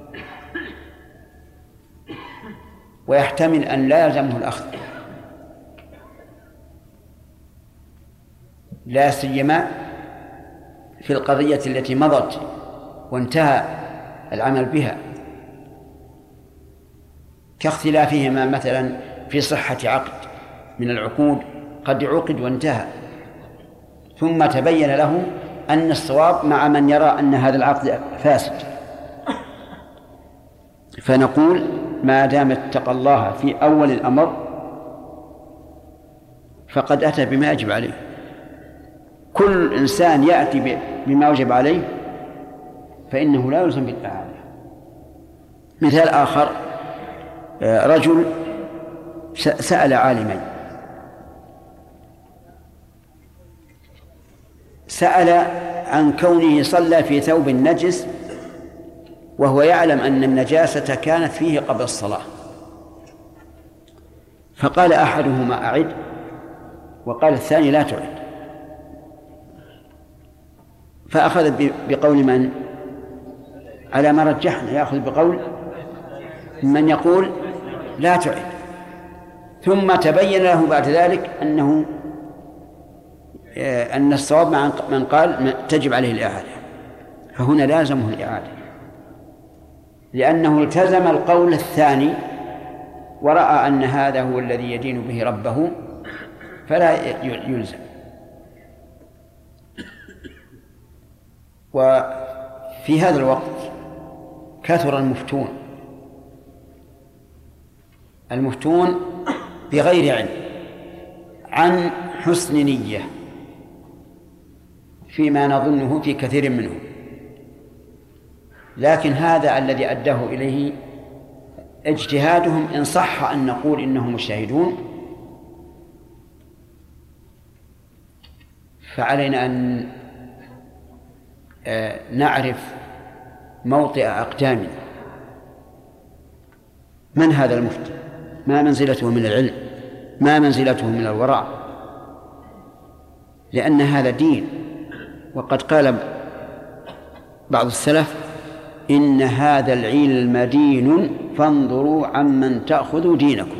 ويحتمل أن لا يلزمه الأخذ، لا سيما في القضية التي مضت وانتهى العمل بها، كاختلافهما مثلا في صحة عقد من العقود، قد عقد وانتهى ثم تبين له أن الصواب مع من يرى أن هذا العقد فاسد، فنقول ما دام اتقى الله في أول الأمر فقد أتى بما يجب عليه. كل إنسان يأتي بما وجب عليه فإنه لا يلزم بالإعادة. مثال آخر، رجل سأل عالمين، سأل عن كونه صلى في ثوب نجس وهو يعلم أن النجاسة كانت فيه قبل الصلاة، فقال أحدهما أعد وقال الثاني لا تعد، فأخذ بقول من؟ على ما رجحنا يأخذ بقول من يقول لا تعد، ثم تبين له بعد ذلك أن الصواب مع من قال تجب عليه الإعادة، فهنا لازمه الإعادة لأنه التزم القول الثاني ورأى أن هذا هو الذي يدين به ربه فلا يلزم. وفي هذا الوقت كثر المفتون بغير علم عن حسن نية فيما نظنه في كثير منهم، لكن هذا الذي أداه إليه اجتهادهم إن صح أن نقول إنهم مجتهدون، فعلينا أن نعرف موطئ أقدامنا. من هذا المفتي؟ ما منزلته من العلم؟ ما منزلته من الورع؟ لأن هذا دين، وقد قال بعض السلف إن هذا العلم دين فانظروا عمن تأخذوا دينكم.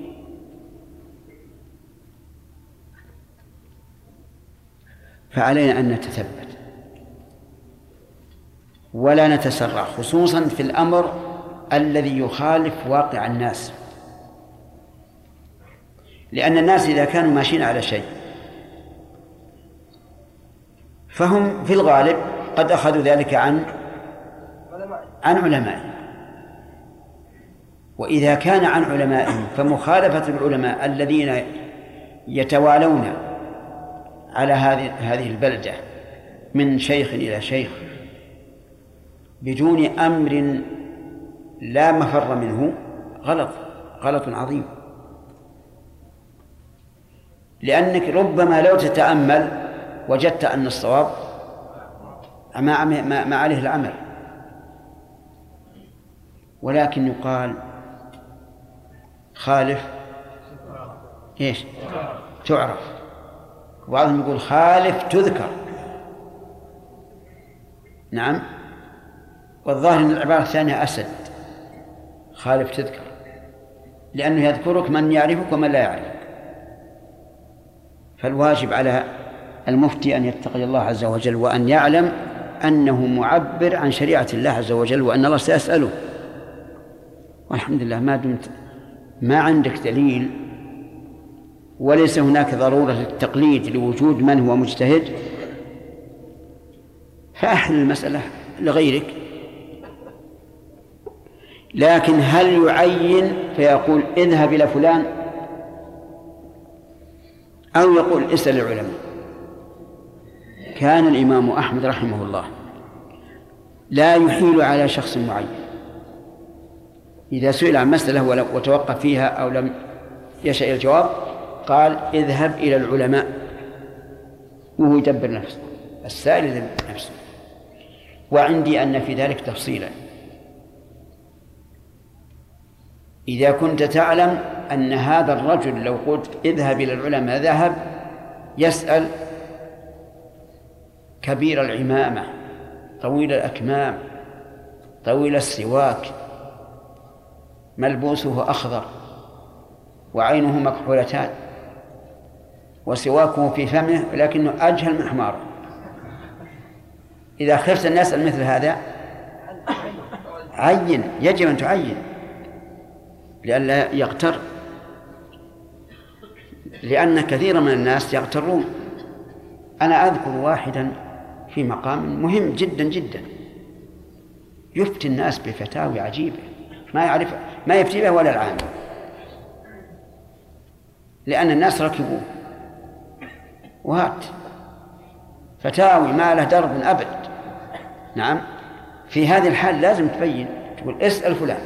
فعلينا أن نتثبت ولا نتسرع، خصوصا في الأمر الذي يخالف واقع الناس، لأن الناس إذا كانوا ماشيين على شيء فهم في الغالب قد أخذوا ذلك عن علمائهم، وإذا كان عن علمائهم فمخالفة العلماء الذين يتوالون على هذه البلدة من شيخ إلى شيخ بدون أمر لا مفر منه غلط عظيم، لأنك ربما لو تتأمل وجدت أن الصواب ما عليه العمل، ولكن يقال خالف إيش؟ تعرف، وبعضهم يقول خالف تذكر. نعم، والظاهر أن العبارة الثانية أسد، خالف تذكر، لأنه يذكرك من يعرفك ومن لا يعرفك. فالواجب على المفتي أن يتقي الله عز وجل وأن يعلم أنه معبر عن شريعة الله عز وجل وأن الله سيسأله. والحمد لله ما دمت ما عندك دليل وليس هناك ضرورة للتقليد لوجود من هو مجتهد فأحل المسألة لغيرك. لكن هل يعين فيقول اذهب إلى فلان أو يقول اسأل العلماء؟ كان الإمام أحمد رحمه الله لا يحيل على شخص معين، إذا سئل عن مسألة وتوقف فيها أو لم يشأ الجواب قال اذهب إلى العلماء وهو يدبر نفسه، السائل يدبر نفسه. وعندي أن في ذلك تفصيلا. إذا كنت تعلم أن هذا الرجل لو قلت اذهب إلى العلماء ذهب يسأل كبير العمامة طويل الأكمام طويل السواك ملبوسه أخضر وعينه مكحولتان وسواكه في فمه لكنه أجهل من حمار، إذا خفت أن يسأل مثل هذا عين، يجب أن تعين لئلا يغتر، لأن كثيرا من الناس يغترون. أنا أذكر واحدا في مقام مهم جدا جدا يفتي الناس بفتاوي عجيبة ما يفتي بها ولا العام، لأن الناس ركبوه وهات فتاوي ما له درب أبد. نعم، في هذه الحال لازم تبين، تقول اسأل فلان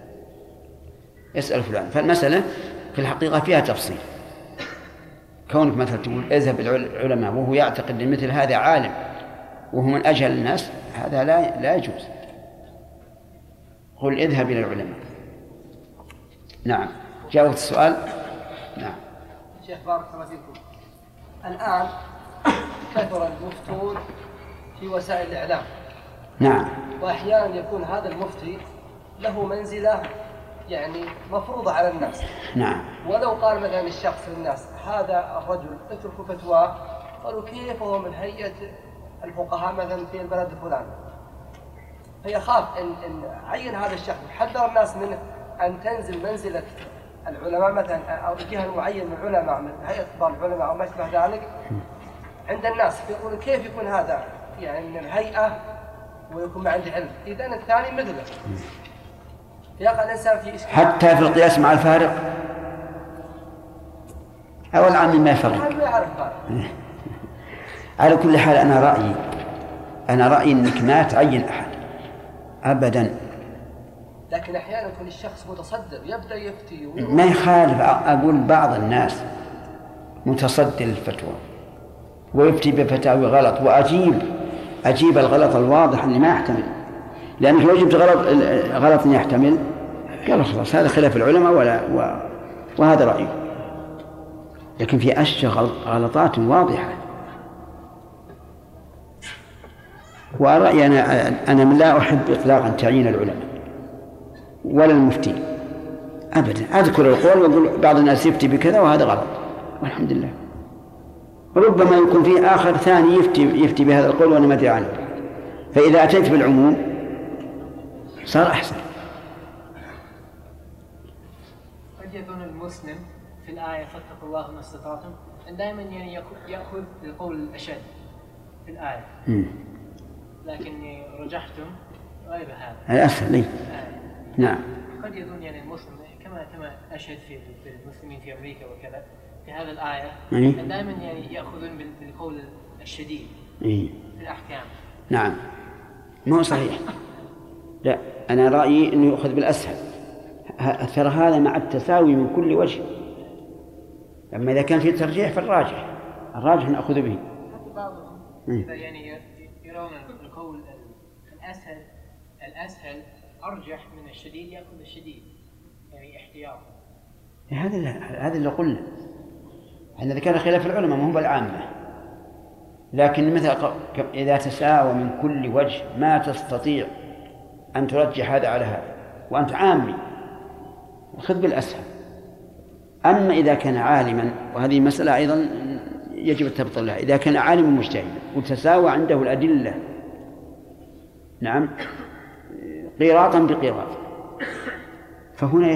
اسأل فلان. فالمسألة في الحقيقة فيها تفصيل. كونك مثلا تقول اذهب إلى العلماء وهو يعتقد أن مثل هذا عالم وهو من أجهل الناس، هذا لا يجوز. قل اذهب إلى العلماء. نعم، جاوبت السؤال. نعم. شيخ بارك الله فيكم. الآن كثر المفتون في وسائل الإعلام. نعم. وأحيانا يكون هذا المفتي له منزلة يعني مفروضة على الناس. نعم. ولو قال مثلا الشخص للناس هذا الرجل اتركوا فتواه، قالوا كيف هو من هيئة الفقهاء مثلا في البلد الفلاني، فيخاف إن عين هذا الشخص وحذر الناس منه أن تنزل منزلة العلماء مثلا أو الجهة المعينة من العلماء من هيئة كبار العلماء أو ما شابه ذلك عند الناس، فيقولون كيف يكون هذا يعني من الهيئة ويكون ما عنده علم، إذا الثاني مثله. يقع الإنسان في إشكال حتى في القياس مع الفارق أو العام ما يفرق. على كل حال أنا رأيي أنك ما تعين أحد أبدا، لكن أحيانا يكون الشخص متصدر يبدأ يفتي ما يخالف. أقول بعض الناس متصدر الفتوى ويفتي بفتاوي غلط، وأجيب الغلط الواضح اللي ما يحتمل، لأنك لو جبت غلط يحتمل قال خلاص هذا خلاف العلماء وهذا رأيه. لكن في أشياء غلطات واضحة، ورأيي أنا لا أحب إطلاقا تعيين العلماء ولا المفتي أبدا. أذكر القول وأقول بعض الناس يفتي بكذا وهذا غلط والحمد لله، ربما يكون فيه آخر ثاني يفتي بهذا القول وأنا ما أدري عنه، فإذا أتيت بالعموم صار أحسن. قد يكون المسلم في الآية فاتقوا الله ما استطعتم دائما يعني يأخذ القول الأشد في الآية، لكني رجحتم غير هذا الأسهل لي. نعم. قد يكون يعني المسلم كما أشهد في المسلمين في أمريكا وكذا في هذا الآية دائما يعني يأخذون بالقول الشديد في الأحكام. نعم، مو صحيح. لا، أنا رأيي أنه يأخذ بالأسهل، ترى هذا مع التساوي من كل وجه. أما إذا كان في ترجيح فالراجح نأخذ به. حتى بعضهم يعني يرون القول الأسهل أرجح من الشديد، يأخذ الشديد يعني احتياطا. هذا اللي قلنا أن ذكر خلاف العلماء ما هو بالعامة، لكن مثل إذا تساوى من كل وجه ما تستطيع أن ترجح هذا على هذا وأنت عامي، خذ بالأسهل. أما إذا كان عالما، وهذه مسألة أيضا يجب التبطل لها، إذا كان عالما مجتهدا وتساوى عنده الأدلة نعم قيراطا بقيراط، فهنا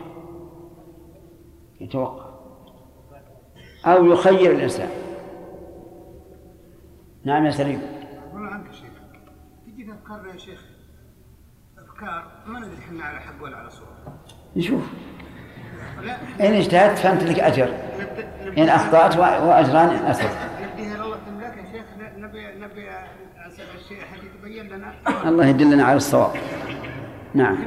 يتوقف أو يخير الإنسان. نعم يا سليم. والله عنك شيخ تجي أفكارنا يا شيخ أفكار ما ندري إحنا على حق ولا على صواب. نشوف إن اجتهدت فأنت لك أجر، إن أخطأت وأجران إن أسرت. نديها لله تملك يا شيخ، نبي الشيء حتى يتبين لنا. الله يدلنا على الصواب. نعم.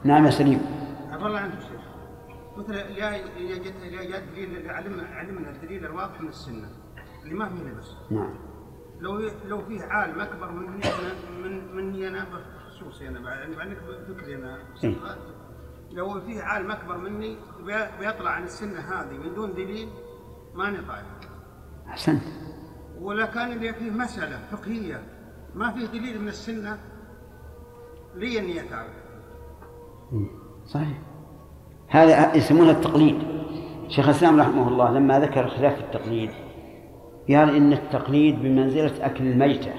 نعم يا سليم. عفوا الله عنك شيخ. مثل يا دليل علمنا الدليل الواضح من السنة اللي ما فيه لبس. نعم. لو فيه عالم أكبر مني أنا بخصوصي أنا بعدك فكري أنا. لو فيه عالم أكبر مني بيطلع عن السنة هذه من دون دليل ما نطايق. أحسنت. ولا كان اللي فيه مسألة فقهية ما فيه دليل من السنة لي أني أتعرف. صحيح. هذا يسمونه التقليد. شيخ الإسلام رحمه الله لما ذكر خلاف التقليد قال إن التقليد بمنزلة أكل الميتة،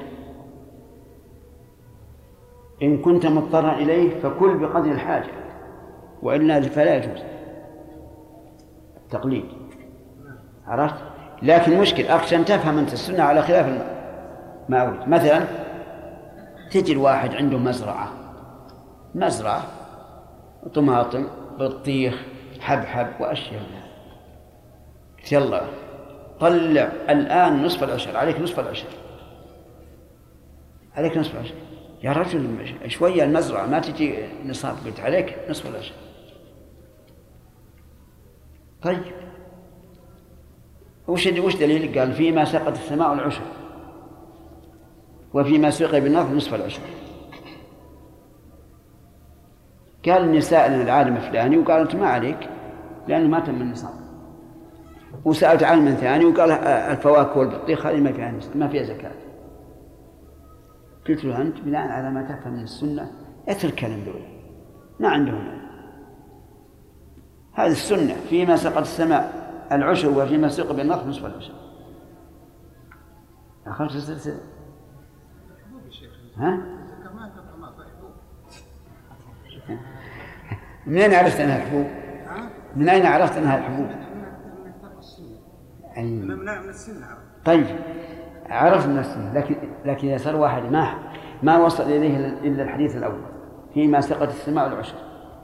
إن كنت مضطرا إليه فكل بقدر الحاجة وإلا فلا يجوز التقليد. عرفت؟ لكن مشكل أخشى أن تفهم أنت السنة على خلاف ما أريد. مثلا تجي الواحد عنده مزرعة طماطم بطيخ حبحب وأشياء، يلا طلع الآن نصف العشر، عليك نصف العشر، عليك نصف العشر. يا رجل شوية المزرعة ما تجي نصاب، قلت عليك نصف العشر. طيب وش دليل؟ قال فيما سقط السماء العشر وفيما سقي بالنظر نصف العشر. قال النساء العالم فلاني وقال أنت ما عليك لأنه ما تم النصاب. وسألت عالما ثاني وقال الفواكه والبطيخ هذه ما فيها زكاة. قلت له أنت بناء على ما تفهم من السنة اترك كلام دولة ما عندهم هذه السنة. فيما سقط السماء العشر وفيما سقي بالنظر نصف العشر. أخرت السلسلة. ها؟ من أين عرفت أنها الحبوب؟ من أين عرفت أنها الحبوب؟ من السنة. طيب عرف من السنة، لكن إذا صار واحد ما وصل إليه إلا الحديث الأول فيما سقط السماء العشر.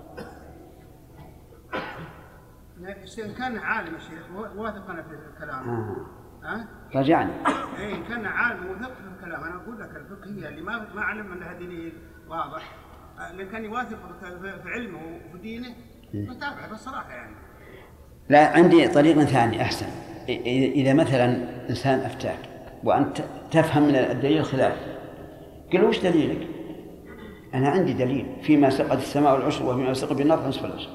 إن كان عالم الشيخ واثقنا في الكلام. رجعني. إن كان عالم وثق في الكلام أنا أقول لك الفقهية اللي ما علم أنها دليل واضح، لأن كان يواثق في علمه وفي دينه متابعه بالصراحة يعني. لا عندي طريق ثاني أحسن. إذا مثلا إنسان أفتاك وأنت تفهم من الدليل خلاف، قل وش دليلك؟ أنا عندي دليل فيما سقط السماء العشر وفيما سقي بالنظر نصف العشر.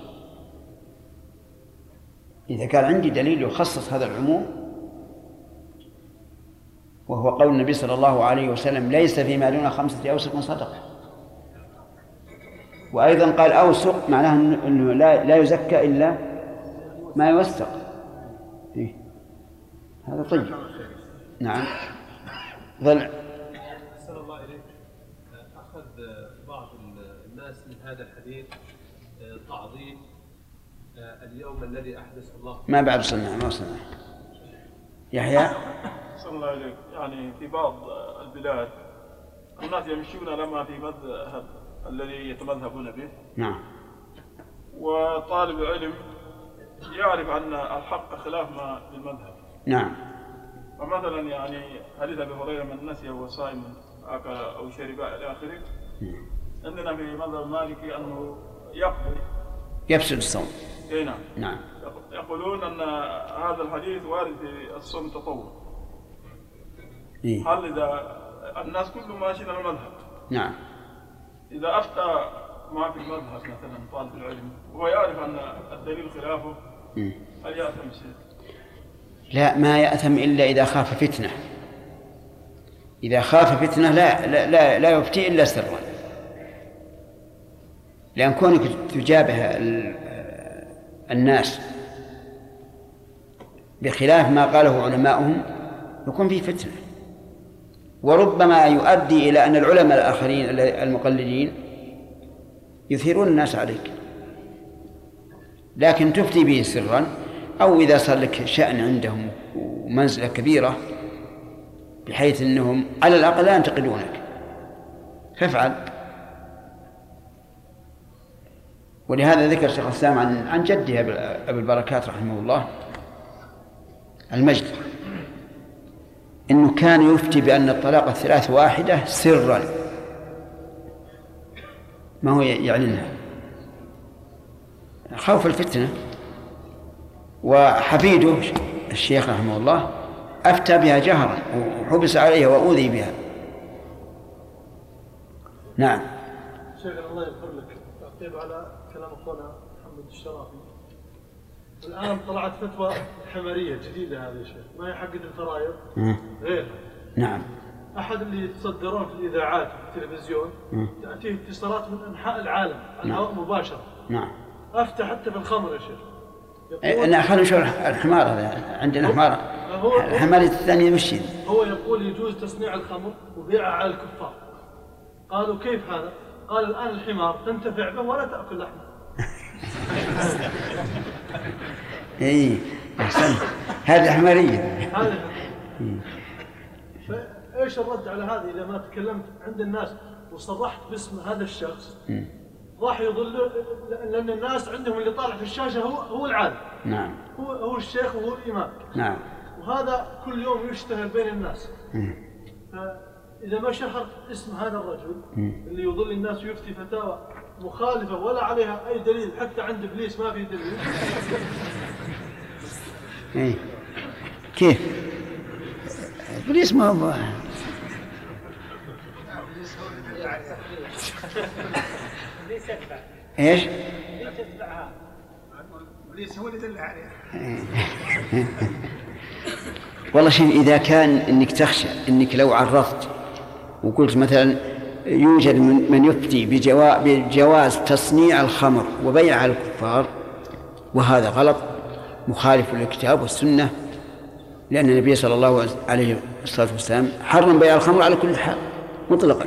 إذا كان عندي دليل يخصص هذا العموم وهو قول النبي صلى الله عليه وسلم ليس فيما دون 5 أوسق صدقة. وأيضا قال أوسق معناه أنه لا يزكى إلا ما يوثق. إيه؟ هذا طيب. نعم. ظل. أحسن الله إليك. أخذ بعض الناس من هذا الحديث تعظيم اليوم الذي أحدث الله. ما بعد صنع يحيى. أحسن الله إليك. يعني في بعض البلاد الناس يمشون لما في مذهب الذي يتمذهبون به. نعم. وطالب العلم يعرف أن الحق خلاف ما في المذهب. نعم. فمثلا يعني حديث أبي هريرة من نسي وهو صائم أكل أو شرب إلى آخره. عندنا في مذهب مالكي أنه يفسد الصوم. أي نعم. نعم. يقولون أن هذا الحديث وارد في الصوم التطوع. إيه؟ هل إذا الناس كلهم ماشيين على المذهب. نعم. إذا أفتى ما في المذهب مثلا طالب العلم وهو يعرف أن الدليل خلافه هل يأثم شيء؟ لا ما يأثم إلا إذا خاف فتنة. إذا خاف فتنة لا يفتي إلا سرا، لأن كونك تجابه الناس بخلاف ما قاله علماؤهم يكون فيه فتنة، وربما يؤدي إلى أن العلماء الآخرين المقلدين يثيرون الناس عليك. لكن تفتي به سرا، أو إذا صار لك شأن عندهم ومنزلة كبيرة بحيث أنهم على الأقل لا ينتقدونك فافعل. ولهذا ذكر شيخ الإسلام عن جده أبي البركات رحمه الله المجد إنه كان يفتي بأن الطلاق 3 واحدة سرا، ما هو يعلنها، خوف الفتنة. وحفيده الشيخ رحمه الله أفتى بها جهرا وحبس عليها وأوذي بها. نعم. شيخ الله يغفر لك، تعقيب على كلام أخونا محمد الشرافي. الآن طلعت فتوى حمارية جديدة هذه يا شيخ، ما هي حقة الفرائض غير. نعم. أحد اللي يتصدرون في الإذاعات في التلفزيون تأتيه اتصالات من أنحاء العالم على الهواء مباشرة. نعم. أفتى حتى في الخمر يا شيخ. أنا خلنا نشوف الحمار هذا، عندنا حمار. الحمار الثاني مشي. هو يقول يجوز تصنيع الخمر وبيعها على الكفار. قالوا كيف هذا؟ قال الآن الحمار تنتفع به ولا تأكل لحمه. إيه أحسن، هذه حمارية. فإيش الرد على هذه إذا ما تكلمت عند الناس وصرحت باسم هذا الشخص؟ راح يضل، لأن الناس عندهم اللي طالع في الشاشة هو العالم. نعم. هو الشيخ وهو الإمام. نعم. وهذا كل يوم يشتهر بين الناس. فإذا ما شهرت اسم هذا الرجل اللي يضل الناس ويفتي فتاوى مخالفة ولا عليها أي دليل، حتى عند إبليس ما في دليل. إيه كيف؟ إبليس ما هو. إيش؟ إبليس هو اللي دل عليه. والله شوف، إذا كان إنك تخشى إنك لو عرضت وقلت مثلا يوجد من يفتي بجواز تصنيع الخمر وبيعها على الكفار، وهذا غلط مخالف للكتاب والسنة، لأن النبي صلى الله عليه الصلاة والسلام حرم بيع الخمر على كل حال مطلقا،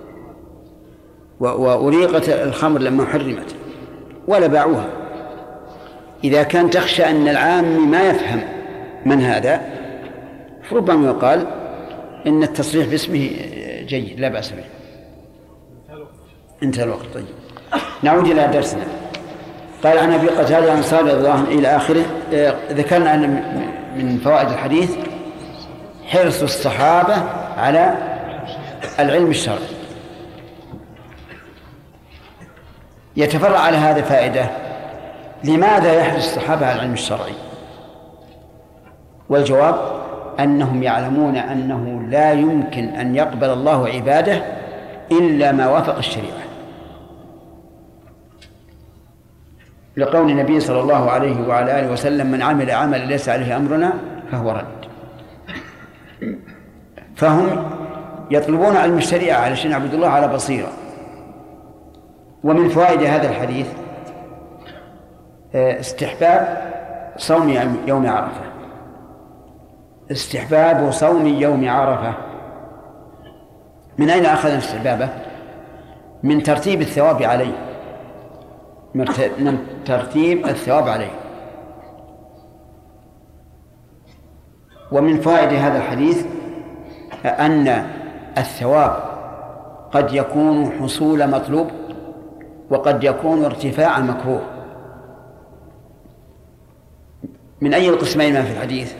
وأريقت الخمر لما حرمت ولا باعوها. إذا كان تخشى أن العام ما يفهم من هذا، فربما يقال إن التصريح باسمه جيد لا بأس به. انتهى الوقت. طيب نعود إلى درسنا. قال عن أبي قتادة الأنصاري رضي الله عنه إلى آخره. ذكرنا أن من فوائد الحديث حرص الصحابة على العلم الشرعي. يتفرع على هذا فائدة: لماذا يحرص الصحابة على العلم الشرعي؟ والجواب أنهم يعلمون أنه لا يمكن أن يقبل الله عباده إلا ما وافق الشريعة، لقول النبي صلى الله عليه وعلى آله وسلم: من عمل عملا ليس عليه أمرنا فهو رد. فهم يطلبون علم الشريعة علشان يعبدوا الله على بصيرة. ومن فوائد هذا الحديث استحباب صوم يوم عرفة. استحباب صوم يوم عرفة. من أين أخذنا استحبابه؟ من ترتيب الثواب عليه، من ترتيب الثواب عليه. ومن فوائد هذا الحديث أن الثواب قد يكون حصول مطلوب وقد يكون ارتفاع مكروه. من أي القسمين ما في الحديث؟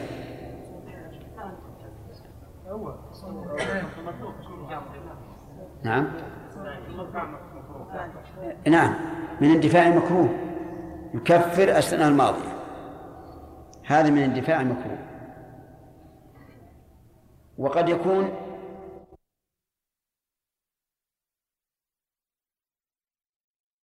نعم نعم، من اندفاع مكروه يكفر السنة الماضية، هذا من اندفاع مكروه. وقد يكون